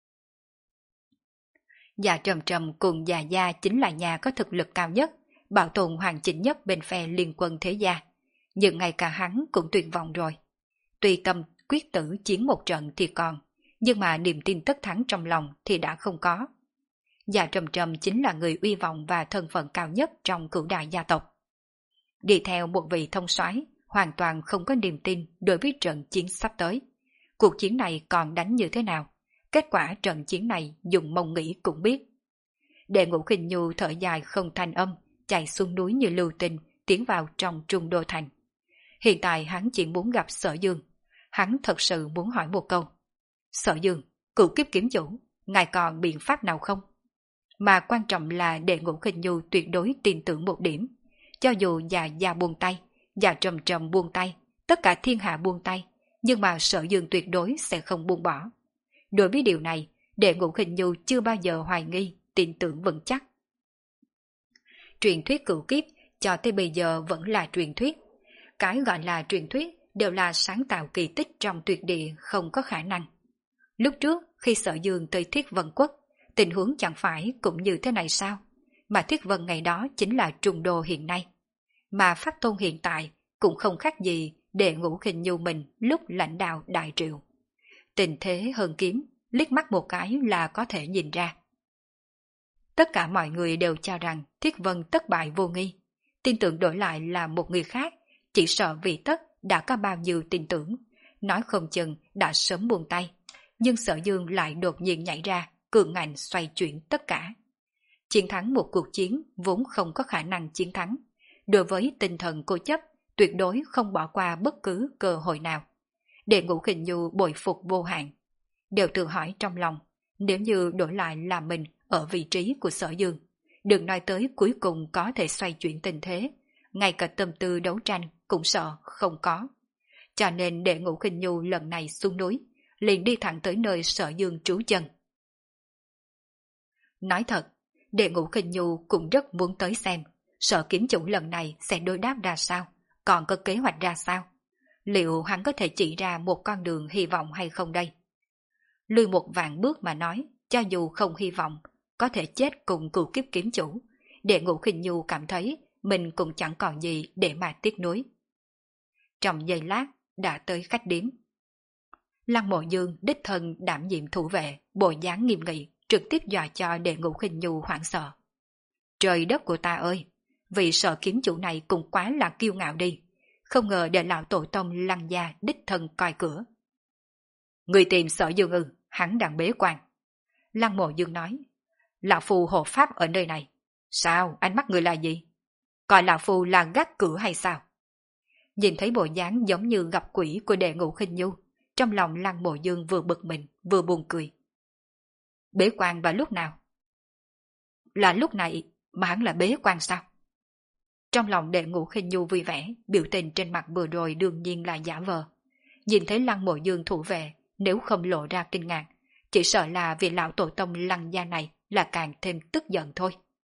A: Dạ Trầm Trầm cùng Dạ Gia chính là nhà có thực lực cao nhất, bảo tồn hoàn chỉnh nhất bên phe liên quân thế gia. Nhưng ngay cả hắn cũng tuyệt vọng rồi. Tuy tâm quyết tử chiến một trận thì còn, nhưng mà niềm tin tất thắng trong lòng thì đã không có. Dạ Trầm Trầm chính là người uy vọng và thân phận cao nhất trong cửu đại gia tộc. Đi theo một vị thông soái, hoàn toàn không có niềm tin đối với trận chiến sắp tới. Cuộc chiến này còn đánh như thế nào? Kết quả trận chiến này dùng mông nghĩ cũng biết. Đệ Ngũ Khinh Nhu thở dài không thanh âm, chạy xuống núi như lưu tinh, tiến vào trong trung đô thành. Hiện tại hắn chỉ muốn gặp Sở Dương. hắn thật sự muốn hỏi một câu. Sở Dương, cửu kiếp kiếm chủ, ngài còn biện pháp nào không? Mà quan trọng là Đệ Ngũ Khinh Nhu tuyệt đối tin tưởng một điểm. Cho dù già già buông tay, già trầm trầm buông tay, tất cả thiên hạ buông tay, nhưng mà Sở Dương tuyệt đối sẽ không buông bỏ. Đối với điều này, Đệ Ngũ Khinh Nhu chưa bao giờ hoài nghi, tin tưởng vững chắc. Truyền thuyết cửu kiếp cho tới bây giờ vẫn là truyền thuyết. Cái gọi là truyền thuyết đều là sáng tạo kỳ tích trong tuyệt địa không có khả năng. Lúc trước khi Sở Dương tới Thiết Vân Quốc, tình huống chẳng phải cũng như thế này sao? Mà Thiết Vân ngày đó chính là trùng đô hiện nay. Mà Pháp Tôn hiện tại cũng không khác gì Đệ Ngũ Khinh Nhu mình lúc lãnh đạo đại triệu. Tình thế hơn kiếm, liếc mắt một cái là có thể nhìn ra. Tất cả mọi người đều cho rằng Thiết Vân thất bại vô nghi. Tin tưởng đổi lại là một người khác, chỉ sợ vì tất đã có bao nhiêu tin tưởng, nói không chừng đã sớm buông tay. Nhưng Sở Dương lại đột nhiên nhảy ra, cường ngạnh xoay chuyển tất cả. Chiến thắng một cuộc chiến vốn không có khả năng chiến thắng. Đối với tinh thần cố chấp, tuyệt đối không bỏ qua bất cứ cơ hội nào. Đệ Ngũ Khinh Nhu bội phục vô hạn. Đều tự hỏi trong lòng, nếu như đổi lại là mình ở vị trí của Sở Dương, đừng nói tới cuối cùng có thể xoay chuyển tình thế, ngay cả tâm tư đấu tranh cũng sợ không có. Cho nên Đệ Ngũ Khinh Nhu lần này xuống núi, liền đi thẳng tới nơi Sở Dương trú chân. Nói thật, Đệ Ngũ Khinh Nhu cũng rất muốn tới xem Sở kiếm chủ lần này sẽ đối đáp ra sao, còn có kế hoạch ra sao. Liệu hắn có thể chỉ ra một con đường hy vọng hay không đây? Lùi một vạn bước mà nói, cho dù không hy vọng, có thể chết cùng cửu kiếp kiếm chủ, Đệ Ngũ Khinh Nhu cảm thấy mình cũng chẳng còn gì để mà tiếc nuối. Trong giây lát, đã tới khách điếm. Lăng Mộ Dương đích thân đảm nhiệm thủ vệ, bộ dáng nghiêm nghị, trực tiếp dọa cho Đệ Ngũ Khinh Nhu hoảng sợ. Trời đất của ta ơi, vị Sở kiếm chủ này cũng quá là kiêu ngạo đi, không ngờ để lão tổ tông Lăng gia đích thân coi cửa. Người tìm Sở Dương ư, hắn đang bế quan. Lăng Mộ Dương nói, lão phu hộ pháp ở nơi này. Sao, ánh mắt người là gì? Coi lão phu là gác cửa hay sao? Nhìn thấy bộ dáng giống như gặp quỷ của Đệ Ngũ Khinh Nhu, trong lòng Lăng Mộ Dương vừa bực mình vừa buồn cười. Bế quan vào lúc nào? Là lúc này mà hắn là bế quan sao? Trong lòng Đệ Ngũ Khinh Nhu vui vẻ, biểu tình trên mặt vừa rồi đương nhiên là giả vờ. Nhìn thấy Lăng Mộ Dương thủ về, nếu không lộ ra kinh ngạc, chỉ sợ là vì lão tổ tông Lăng gia này là càng thêm tức giận thôi.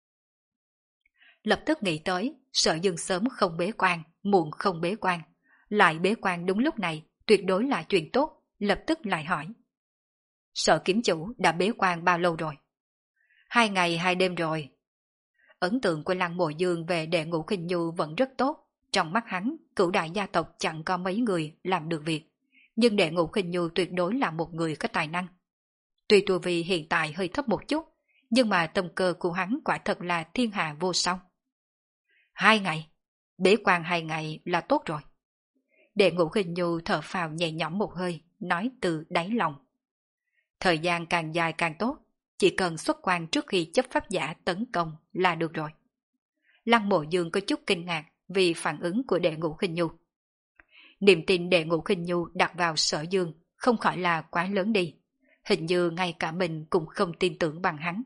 A: Lập tức nghĩ tới, Sở Dương sớm không bế quan, muộn không bế quan, lại bế quan đúng lúc này, tuyệt đối là chuyện tốt, lập tức lại hỏi. Sở kiếm chủ đã bế quan bao lâu rồi? Hai ngày hai đêm rồi. Ấn tượng của Lăng Mộ Dương về Đệ Ngũ Khinh Nhu vẫn rất tốt, trong mắt hắn, cửu đại gia tộc chẳng có mấy người làm được việc, nhưng Đệ Ngũ Khinh Nhu tuyệt đối là một người có tài năng. Tuy tu vi hiện tại hơi thấp một chút, nhưng mà tâm cơ của hắn quả thật là thiên hạ vô song. Hai ngày, bế quan hai ngày là tốt rồi. Đệ Ngũ Khinh Nhu thở phào nhẹ nhõm một hơi, nói từ đáy lòng. Thời gian càng dài càng tốt, chỉ cần xuất quan trước khi chấp pháp giả tấn công là được rồi. Lăng Mộ Dương có chút kinh ngạc vì phản ứng của Đệ Ngũ Khinh Nhu. Niềm tin Đệ Ngũ Khinh Nhu đặt vào Sở Dương không khỏi là quá lớn đi, hình như ngay cả mình cũng không tin tưởng bằng hắn.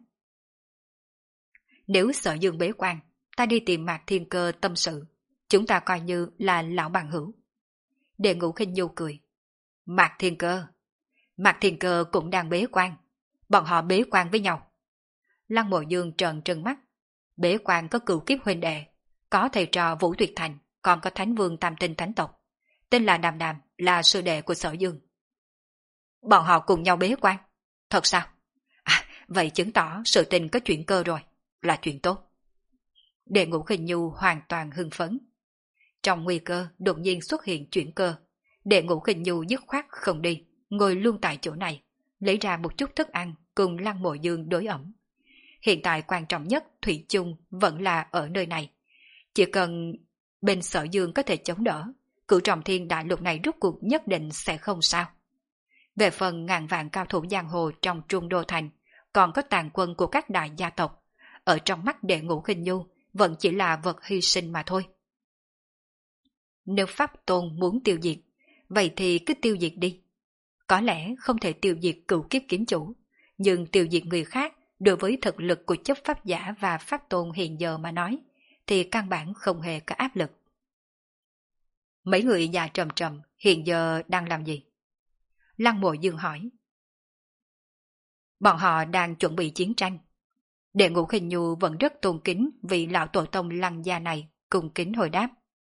A: Nếu Sở Dương bế quan, ta đi tìm Mạc Thiên Cơ tâm sự, chúng ta coi như là lão bằng hữu. Đệ Ngũ Khinh Nhu cười. Mạc Thiên Cơ? Mạc Thiên Cơ cũng đang bế quan, bọn họ bế quan với nhau. Lăng Mộ Dương trợn trừng mắt. Bế quan có cửu kiếp huynh đệ, có thầy trò Vũ Tuyệt Thành, còn có Thánh Vương Tam Tinh Thánh Tộc, tên là Đàm Đàm, là sư đệ của Sở Dương. Bọn họ cùng nhau bế quan? Thật sao? À, vậy chứng tỏ sự tình có chuyển cơ rồi, là chuyện tốt. Đệ Ngũ Khinh Nhu hoàn toàn hưng phấn. Trong nguy cơ đột nhiên xuất hiện chuyển cơ, Đệ Ngũ Khinh Nhu dứt khoát không đi, ngồi luôn tại chỗ này, lấy ra một chút thức ăn cùng Lăng Mộ Dương đối ẩm. Hiện tại quan trọng nhất thủy chung vẫn là ở nơi này. Chỉ cần bên Sở Dương có thể chống đỡ, cửu trọng thiên đại lục này rút cuộc nhất định sẽ không sao. Về phần ngàn vạn cao thủ giang hồ trong Trung Đô Thành, còn có tàn quân của các đại gia tộc, ở trong mắt Đệ Ngũ Khinh Nhu vẫn chỉ là vật hy sinh mà thôi. Nếu Pháp Tôn muốn tiêu diệt, vậy thì cứ tiêu diệt đi. Có lẽ không thể tiêu diệt cửu kiếp kiếm chủ, nhưng tiêu diệt người khác đối với thực lực của chấp pháp giả và pháp tôn hiện giờ mà nói, thì căn bản không hề có áp lực. Mấy người già trầm trầm hiện giờ đang làm gì? Lăng Mộ Dương hỏi. Bọn họ đang chuẩn bị chiến tranh. Đệ Ngũ Khinh Nhu vẫn rất tôn kính vị lão tổ tông Lăng gia này, cung kính hồi đáp.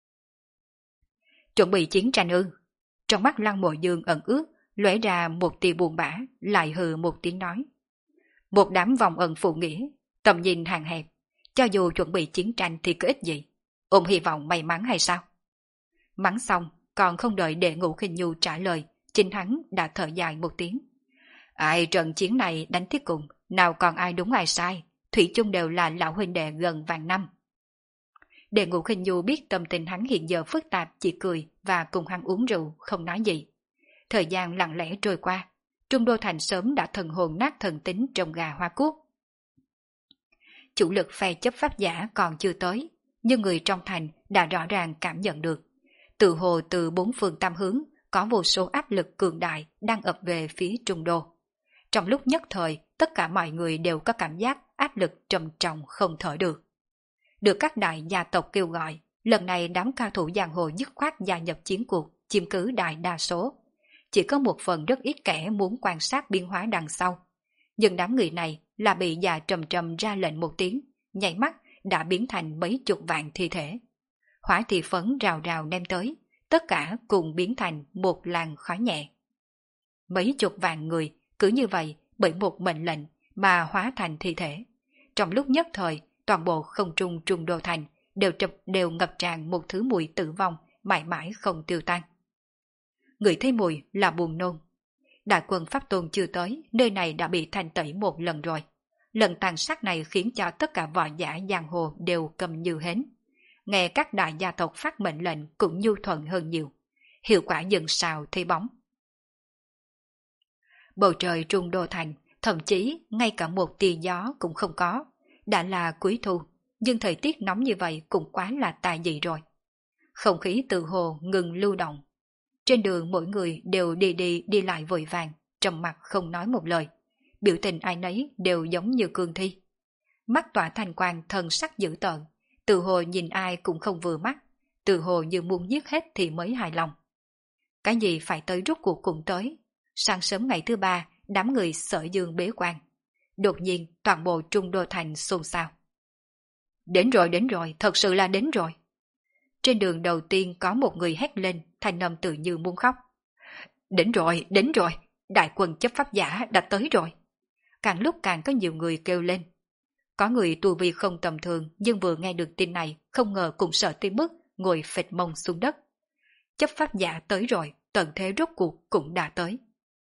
A: Chuẩn bị chiến tranh ư? Trong mắt Lăng Mộ Dương ẩn ước, lóe ra một tia buồn bã, lại hừ một tiếng nói. Một đám vòng ẩn phụ nghĩa, tầm nhìn hạn hẹp, cho dù chuẩn bị chiến tranh thì có ích gì? Ôm hy vọng may mắn hay sao? Mắng xong, còn không đợi Đệ Ngũ Khinh Nhu trả lời, chính hắn đã thở dài một tiếng. Ai trận chiến này đánh thiết cùng, nào còn ai đúng ai sai, thủy chung đều là lão huynh đệ gần vạn năm. Đệ Ngũ Khinh Nhu biết tâm tình hắn hiện giờ phức tạp, chỉ cười và cùng hắn uống rượu, không nói gì. Thời gian lặng lẽ trôi qua, Trung Đô Thành sớm đã thần hồn nát thần tính trong gà hoa cuốc. Chủ lực phe chấp pháp giả còn chưa tới, nhưng người trong thành đã rõ ràng cảm nhận được. Tự hồ từ bốn phương tam hướng, có vô số áp lực cường đại đang ập về phía Trung Đô. Trong lúc nhất thời, tất cả mọi người đều có cảm giác áp lực trầm trọng không thở được. Được các đại gia tộc kêu gọi, lần này đám cao thủ giang hồ dứt khoát gia nhập chiến cuộc, chiếm cứ đại đa số. Chỉ có một phần rất ít kẻ muốn quan sát biến hóa đằng sau. Nhưng đám người này là bị già trầm trầm ra lệnh một tiếng, nhảy mắt đã biến thành mấy chục vạn thi thể. Hỏa thị phấn rào rào đem tới, tất cả cùng biến thành một làn khói nhẹ. Mấy chục vạn người cứ như vậy bởi một mệnh lệnh mà hóa thành thi thể. Trong lúc nhất thời, toàn bộ không trung Trung Đô Thành đều, đều ngập tràn một thứ mùi tử vong mãi mãi không tiêu tan. Người thấy mùi là buồn nôn. Đại quân Pháp Tôn chưa tới, nơi này đã bị thanh tẩy một lần rồi. Lần tàn sát này khiến cho tất cả võ giả giang hồ đều cầm như hến. Nghe các đại gia tộc phát mệnh lệnh cũng nhu thuận hơn nhiều. Hiệu quả dần sào thấy bóng. Bầu trời Trung Đô Thành, thậm chí ngay cả một tia gió cũng không có. Đã là cuối thu, nhưng thời tiết nóng như vậy cũng quá là tà dị rồi. Không khí từ hồ ngừng lưu động. Trên đường mỗi người đều đi đi đi lại vội vàng, trầm mặc không nói một lời. Biểu tình ai nấy đều giống như cương thi. Mắt tỏa thành quang thần sắc dữ tợn, từ hồ nhìn ai cũng không vừa mắt, từ hồ như muốn giết hết thì mới hài lòng. Cái gì phải tới rút cuộc cũng tới. Sáng sớm ngày thứ ba, đám người Sở Dương bế quan. Đột nhiên toàn bộ Trung Đô Thành xôn xao. Đến rồi, đến rồi, thật sự là đến rồi. Trên đường đầu tiên có một người hét lên, thanh âm tự như muốn khóc. Đến rồi, đến rồi, đại quân chấp pháp giả đã tới rồi. Càng lúc càng có nhiều người kêu lên. Có người tu vi không tầm thường nhưng vừa nghe được tin này không ngờ cũng sợ tới mức ngồi phịch mông xuống đất. Chấp pháp giả tới rồi, tận thế rốt cuộc cũng đã tới.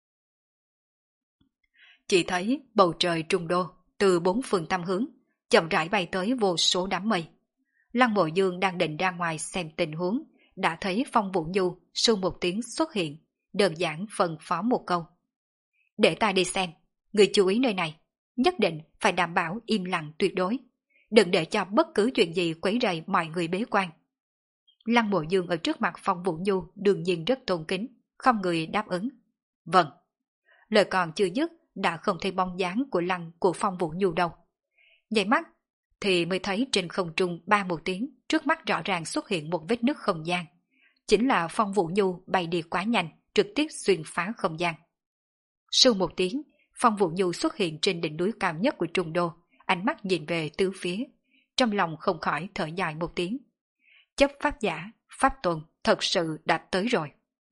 A: Chỉ thấy bầu trời Trung Đô từ bốn phương tám hướng chậm rãi bay tới vô số đám mây. Lăng Mộ Dương đang định ra ngoài xem tình huống, đã thấy Phong Vũ Nhu su một tiếng xuất hiện, đơn giản phân phó một câu. Để ta đi xem, người chú ý nơi này, nhất định phải đảm bảo im lặng tuyệt đối, đừng để cho bất cứ chuyện gì quấy rầy mọi người bế quan. Lăng Mộ Dương ở trước mặt Phong Vũ Nhu đương nhiên rất tôn kính, không người đáp ứng. Vâng. Lời còn chưa dứt đã không thấy bóng dáng của Lăng của Phong Vũ Nhu đâu. Nhảy mắt thì mới thấy trên không trung ba một tiếng, trước mắt rõ ràng xuất hiện một vết nứt không gian. Chính là Phong Vũ Nhu bay đi quá nhanh, trực tiếp xuyên phá không gian. Sưu một tiếng, Phong Vũ Nhu xuất hiện trên đỉnh núi cao nhất của Trung Đô, ánh mắt nhìn về tứ phía, trong lòng không khỏi thở dài một tiếng. Chấp pháp giả, pháp tôn thật sự đã tới rồi.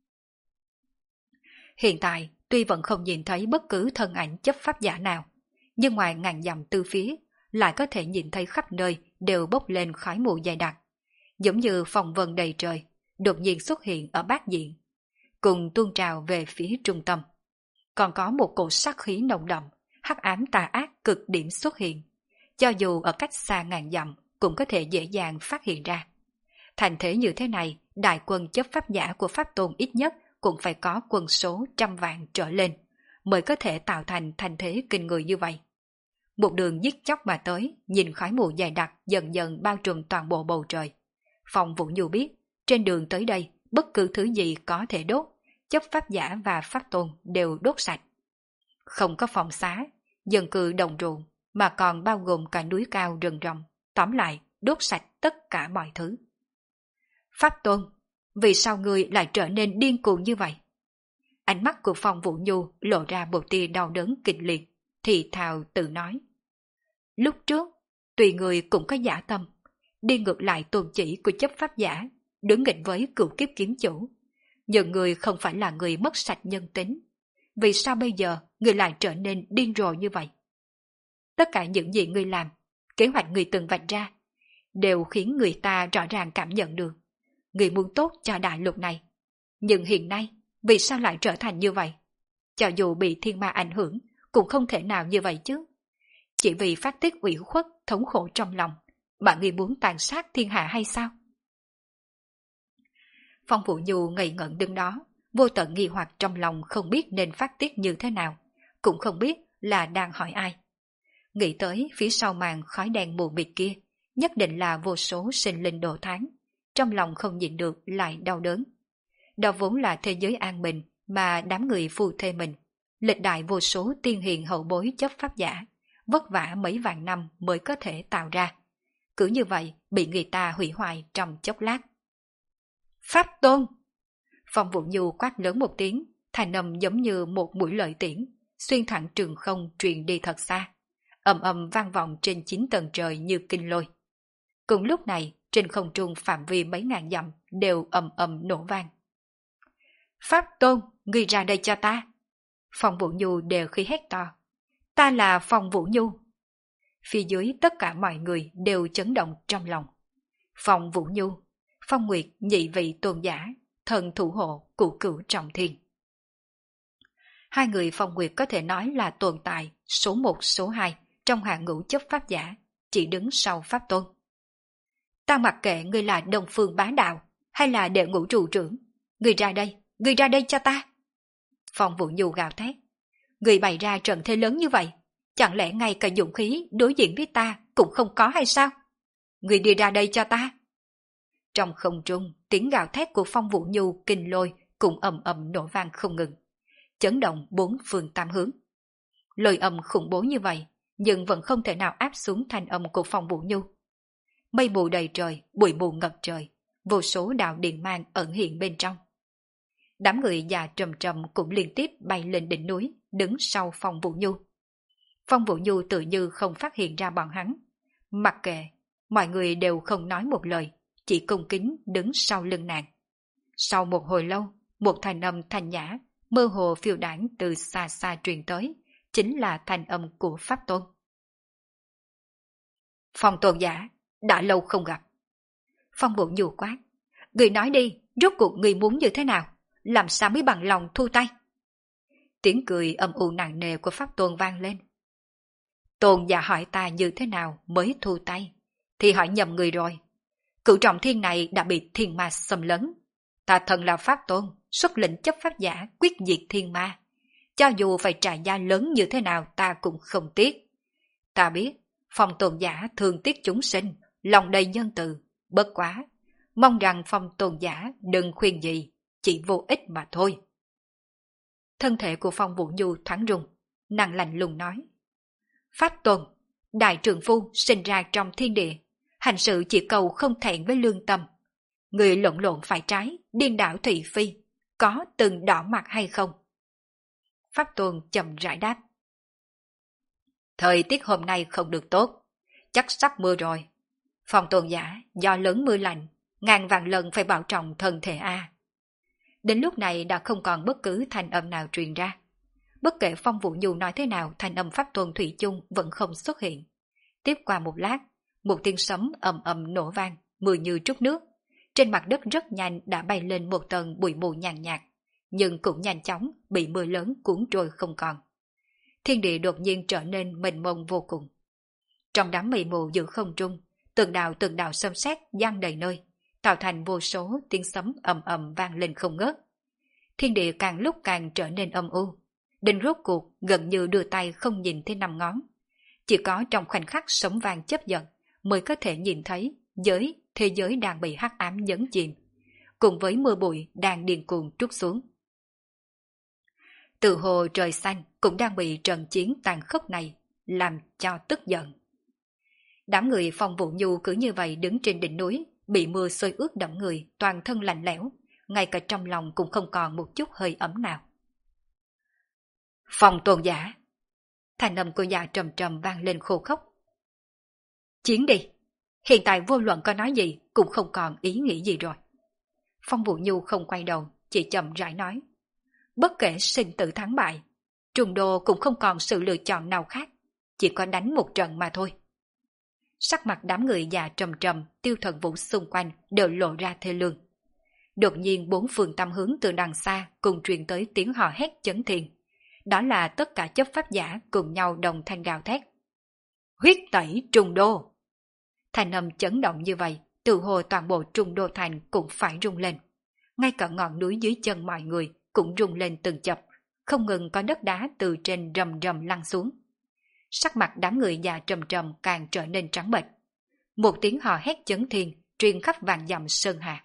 A: Hiện tại, tuy vẫn không nhìn thấy bất cứ thân ảnh chấp pháp giả nào, nhưng ngoài ngàn dặm tư phía, lại có thể nhìn thấy khắp nơi đều bốc lên khói mù dày đặc, giống như phong vân đầy trời, đột nhiên xuất hiện ở bát diện, cùng tuôn trào về phía trung tâm. Còn có một cổ sát khí nồng đậm, hắc ám tà ác cực điểm xuất hiện, cho dù ở cách xa ngàn dặm cũng có thể dễ dàng phát hiện ra. Thành thế như thế này, đại quân chấp pháp giả của pháp tôn ít nhất cũng phải có quân số trăm vạn trở lên, mới có thể tạo thành thành thế kinh người như vậy. Một đường giết chóc mà tới, nhìn khói mù dày đặc dần dần bao trùm toàn bộ bầu trời. Phong Vũ Nhu biết, trên đường tới đây bất cứ thứ gì có thể đốt, chấp pháp giả và pháp tôn đều đốt sạch. Không có phòng xá, dân cư đồng ruộng, mà còn bao gồm cả núi cao rừng rộng, tóm lại đốt sạch tất cả mọi thứ. Pháp tôn, vì sao ngươi lại trở nên điên cuồng như vậy? Ánh mắt của Phong Vũ Nhu lộ ra một tia đau đớn kịch liệt, thì thào tự nói. Lúc trước, tùy người cũng có giả tâm, đi ngược lại tôn chỉ của chấp pháp giả, đối nghịch với cửu kiếp kiếm chủ. Nhưng người không phải là người mất sạch nhân tính. Vì sao bây giờ người lại trở nên điên rồ như vậy? Tất cả những gì người làm, kế hoạch người từng vạch ra, đều khiến người ta rõ ràng cảm nhận được. Người muốn tốt cho đại lục này. Nhưng hiện nay, vì sao lại trở thành như vậy? Cho dù bị thiên ma ảnh hưởng, cũng không thể nào như vậy chứ. Chỉ vì phát tiết ủy khuất, thống khổ trong lòng, mà người muốn tàn sát thiên hạ hay sao? Phong Vũ Nhu ngây ngẩn đứng đó, vô tận nghi hoặc trong lòng không biết nên phát tiết như thế nào, cũng không biết là đang hỏi ai. Nghĩ tới phía sau màn khói đen mù mịt kia, nhất định là vô số sinh linh đồ tháng, trong lòng không nhịn được lại đau đớn. Đó vốn là thế giới an bình mà đám người phù thê mình, lịch đại vô số tiên hiền hậu bối chấp pháp giả, vất vả mấy vạn năm mới có thể tạo ra. Cứ như vậy bị người ta hủy hoại trong chốc lát. Pháp tôn! Phong Vũ Nhu quát lớn một tiếng, thanh âm giống như một mũi lợi tiễn, xuyên thẳng trường không truyền đi thật xa, ầm ầm vang vọng trên chín tầng trời như kinh lôi. Cùng lúc này, trên không trung phạm vi mấy ngàn dặm đều ầm ầm nổ vang. Pháp tôn, ngươi ra đây cho ta! Phong Vũ Nhu đều khí hét to. Ta là Phong Vũ Nhu. Phía dưới tất cả mọi người đều chấn động trong lòng. Phong Vũ Nhu, Phong Nguyệt nhị vị tôn giả, thần thủ hộ cụ cửu trọng thiên. Hai người Phong Nguyệt có thể nói là tồn tại số một số hai trong hàng ngũ chấp pháp giả, chỉ đứng sau pháp tôn. Ta mặc kệ ngươi là Đông Phương Bá Đạo hay là đệ ngũ trụ trưởng, ngươi ra đây, ngươi ra đây cho ta. Phong Vũ Nhu gào thét. Ngươi bày ra trận thế lớn như vậy, chẳng lẽ ngay cả dũng khí đối diện với ta cũng không có hay sao? Ngươi đi ra đây cho ta. Trong không trung, tiếng gào thét của Phong Vũ Nhu kinh lôi cũng ầm ầm nổ vang không ngừng, chấn động bốn phương tám hướng. Lời ầm khủng bố như vậy, nhưng vẫn không thể nào áp xuống thanh âm của Phong Vũ Nhu. Mây mù đầy trời, bụi mù ngập trời, vô số đạo điện mang ẩn hiện bên trong. Đám người già trầm trầm cũng liên tiếp bay lên đỉnh núi, đứng sau Phong Vũ Nhu. Phong Vũ Nhu tự như không phát hiện ra bọn hắn. Mặc kệ, mọi người đều không nói một lời, chỉ cung kính đứng sau lưng nàng. Sau một hồi lâu, một thanh âm thanh nhã, mơ hồ phiêu đãng từ xa xa truyền tới, chính là thanh âm của Pháp Tôn. Phong tôn giả, đã lâu không gặp. Phong Vũ Nhu quát. Người nói đi, rốt cuộc người muốn như thế nào? Làm sao mới bằng lòng thu tay? Tiếng cười âm u nặng nề của Pháp Tôn vang lên. Tôn giả hỏi ta như thế nào mới thu tay, thì hỏi nhầm người rồi. Cửu trọng thiên này đã bị thiên ma xâm lấn. Ta thần là Pháp Tôn, xuất lệnh chấp pháp giả quyết diệt thiên ma. Cho dù phải trả giá lớn như thế nào ta cũng không tiếc. Ta biết, Phong tôn giả thương tiếc chúng sinh, lòng đầy nhân từ, bất quá. Mong rằng Phong tôn giả đừng khuyên gì, chỉ vô ích mà thôi. Thân thể của Phong Vũ Nhu thoáng rung, nàng lạnh lùng nói. Pháp Tôn, đại trượng phu sinh ra trong thiên địa, hành sự chỉ cầu không thẹn với lương tâm. Người lộn lộn phải trái, điên đảo thị phi, có từng đỏ mặt hay không? Pháp Tôn chậm rãi đáp. Thời tiết hôm nay không được tốt, chắc sắp mưa rồi. Phong tôn giả, do lớn mưa lạnh, ngàn vạn lần phải bảo trọng thân thể a. Đến lúc này đã không còn bất cứ thanh âm nào truyền ra. Bất kể Phong Vũ Nhu nói thế nào, thanh âm Pháp Tôn thủy chung vẫn không xuất hiện. Tiếp qua một lát, một tiếng sấm ầm ầm nổ vang, mưa như trút nước. Trên mặt đất rất nhanh đã bay lên một tầng bụi mù nhàn nhạt, nhưng cũng nhanh chóng bị mưa lớn cuốn trôi không còn. Thiên địa đột nhiên trở nên mênh mông vô cùng. Trong đám mây mù giữa không trung, từng đạo từng đạo xâm xét giăng đầy nơi, tạo thành vô số tiếng sấm ầm ầm vang lên không ngớt. Thiên địa càng lúc càng trở nên âm u, đến rốt cuộc gần như đưa tay không nhìn thấy năm ngón. Chỉ có trong khoảnh khắc sấm vang chấp giật mới có thể nhìn thấy giới thế giới đang bị hắc ám nhấn chìm. cùng với mưa bụi đang điên cuồng trút xuống. Từ hồ trời xanh cũng đang bị trận chiến tàn khốc này làm cho tức giận. Đám người Phong Vũ Nhu cứ như vậy đứng trên đỉnh núi, bị mưa xơi ướt đẫm người, toàn thân lạnh lẽo, ngay cả trong lòng cũng không còn một chút hơi ấm nào. Phong Tôn giả, thanh âm của Dạ Trầm Trầm vang lên khô khốc. Chiến đi, hiện tại vô luận có nói gì cũng không còn ý nghĩ gì rồi. Phong Vũ Nhu không quay đầu, chỉ chậm rãi nói. Bất kể sinh tử thắng bại, Trùng Đô cũng không còn sự lựa chọn nào khác, chỉ có đánh một trận mà thôi. Sắc mặt đám người Dạ Trầm Trầm, Tiêu Thần Vũ xung quanh đều lộ ra thê lương. Đột nhiên bốn phương tám hướng từ đằng xa cùng truyền tới tiếng hò hét chấn thiên. Đó là tất cả chấp pháp giả cùng nhau đồng thanh gào thét. Huyết tẩy Trùng Đô! Thanh âm chấn động như vậy, tự hồ toàn bộ Trùng Đô thành cũng phải rung lên. Ngay cả ngọn núi dưới chân mọi người cũng rung lên từng chập, không ngừng có đất đá từ trên rầm rầm lăn xuống. Sắc mặt đám người Dạ Trầm Trầm càng trở nên trắng bệch. Một tiếng hò hét chấn thiên truyền khắp vạn dặm sơn hà.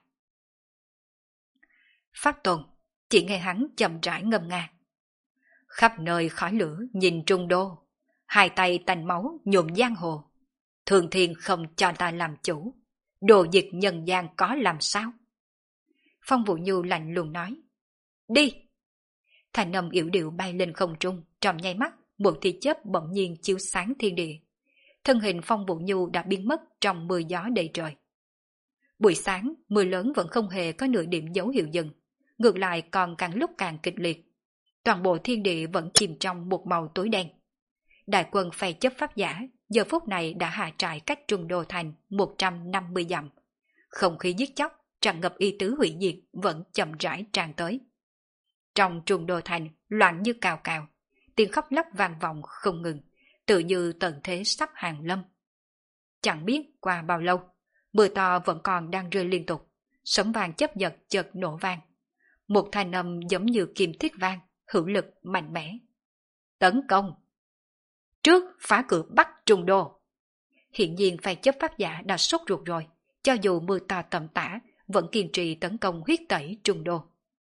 A: Pháp Tôn chỉ nghe hắn chậm rãi ngâm nga. Khắp nơi khói lửa nhìn Trung Đô, hai tay tanh máu nhuộm giang hồ. Thường thiên không cho ta làm chủ, đồ diệt nhân gian có làm sao? Phong Vũ Nhu lạnh lùng nói. Đi! Thành âm yểu điệu bay lên không trung, trong nháy mắt, một tia chớp bỗng nhiên chiếu sáng thiên địa. Thân hình Phong Vũ Nhu đã biến mất trong mưa gió đầy trời. Buổi sáng, mưa lớn vẫn không hề có nửa điểm dấu hiệu dừng, ngược lại còn càng lúc càng kịch liệt. Toàn bộ thiên địa vẫn chìm trong một màu tối đen. Đại quân phe chấp pháp giả giờ phút này đã hạ trại cách Trung Đô thành một trăm năm mươi dặm. Không khí giết chóc, tràn ngập y tứ hủy diệt vẫn chậm rãi tràn tới. Trong Trung Đô thành loạn như cào cào, tiếng khóc lóc vang vọng không ngừng, tự như tận thế sắp hàng lâm. Chẳng biết qua bao lâu, mưa to vẫn còn đang rơi liên tục, sấm vàng chấp giật chợt nổ vang. Một thanh âm giống như kim thiết vang, hữu lực mạnh mẽ. Tấn công! Trước phá cửa Bắc Trung Đô. Hiện nhiên phe chấp pháp giả đã sốt ruột rồi, cho dù mưa to tầm tã, vẫn kiên trì tấn công huyết tẩy Trung Đô.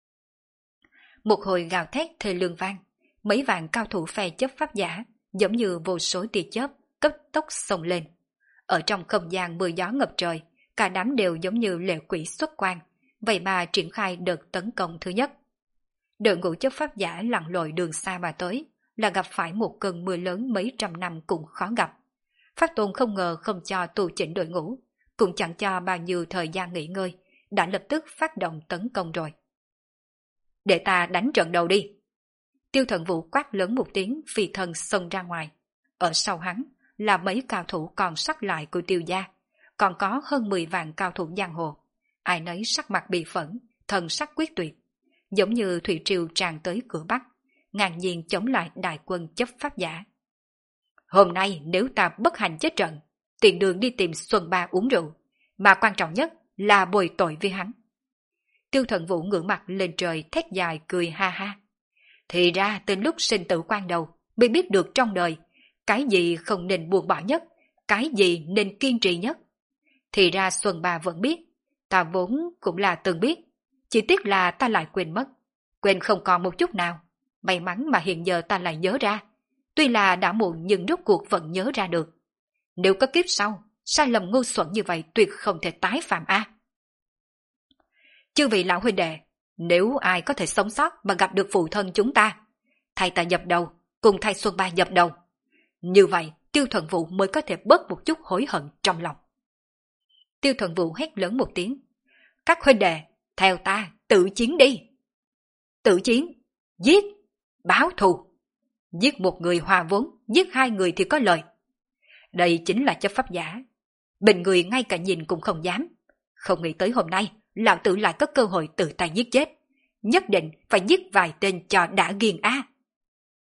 A: Một hồi gào thét thê lương vang, mấy vạn cao thủ phe chấp pháp giả, giống như vô số tia chớp, cấp tốc xông lên. Ở trong không gian mưa gió ngập trời, cả đám đều giống như lệ quỷ xuất quan, vậy mà triển khai đợt tấn công thứ nhất. Đội ngũ chấp pháp giả lặn lội đường xa mà tới, là gặp phải một cơn mưa lớn mấy trăm năm cũng khó gặp. Pháp Tôn không ngờ không cho tu chỉnh đội ngũ, cũng chẳng cho bao nhiêu thời gian nghỉ ngơi, đã lập tức phát động tấn công rồi. Để ta đánh trận đầu đi. Tiêu Thần Vũ quát lớn một tiếng, phi thân xông ra ngoài. Ở sau hắn là mấy cao thủ còn sót lại của Tiêu gia, còn có hơn mười vạn cao thủ giang hồ. Ai nấy sắc mặt bị phẫn, thần sắc quyết tuyệt, giống như thủy triều tràn tới cửa Bắc, ngang nhiên chống lại đại quân chấp pháp giả. Hôm nay nếu ta bất hạnh chết trận, tiện đường đi tìm Xuân Ba uống rượu, mà quan trọng nhất là bồi tội với hắn. Tiêu Thần Vũ ngửa mặt lên trời thét dài cười ha ha. Thì ra từ lúc sinh tử quan đầu, mới biết được trong đời, cái gì không nên buông bỏ nhất, cái gì nên kiên trì nhất. Thì ra Xuân Ba vẫn biết, ta vốn cũng là từng biết, chỉ tiếc là ta lại quên mất, quên không còn một chút nào. May mắn mà hiện giờ ta lại nhớ ra, tuy là đã muộn nhưng rốt cuộc vẫn nhớ ra được. Nếu có kiếp sau, sai lầm ngu xuẩn như vậy tuyệt không thể tái phạm a. À. Chư vị lão huynh đệ, nếu ai có thể sống sót mà gặp được phụ thân chúng ta, thay ta dập đầu, cùng thay Xuân Ba dập đầu. Như vậy, Tiêu Thần Vũ mới có thể bớt một chút hối hận trong lòng. Tiêu Thần Vũ hét lớn một tiếng. Các huynh đệ, theo ta, tự chiến đi. Tự chiến, giết, báo thù. Giết một người hòa vốn, giết hai người thì có lợi. Đây chính là chấp pháp giả. Bình người ngay cả nhìn cũng không dám. Không nghĩ tới hôm nay, lão tử lại có cơ hội tự tay giết chết. Nhất định phải giết vài tên cho đã ghiền a.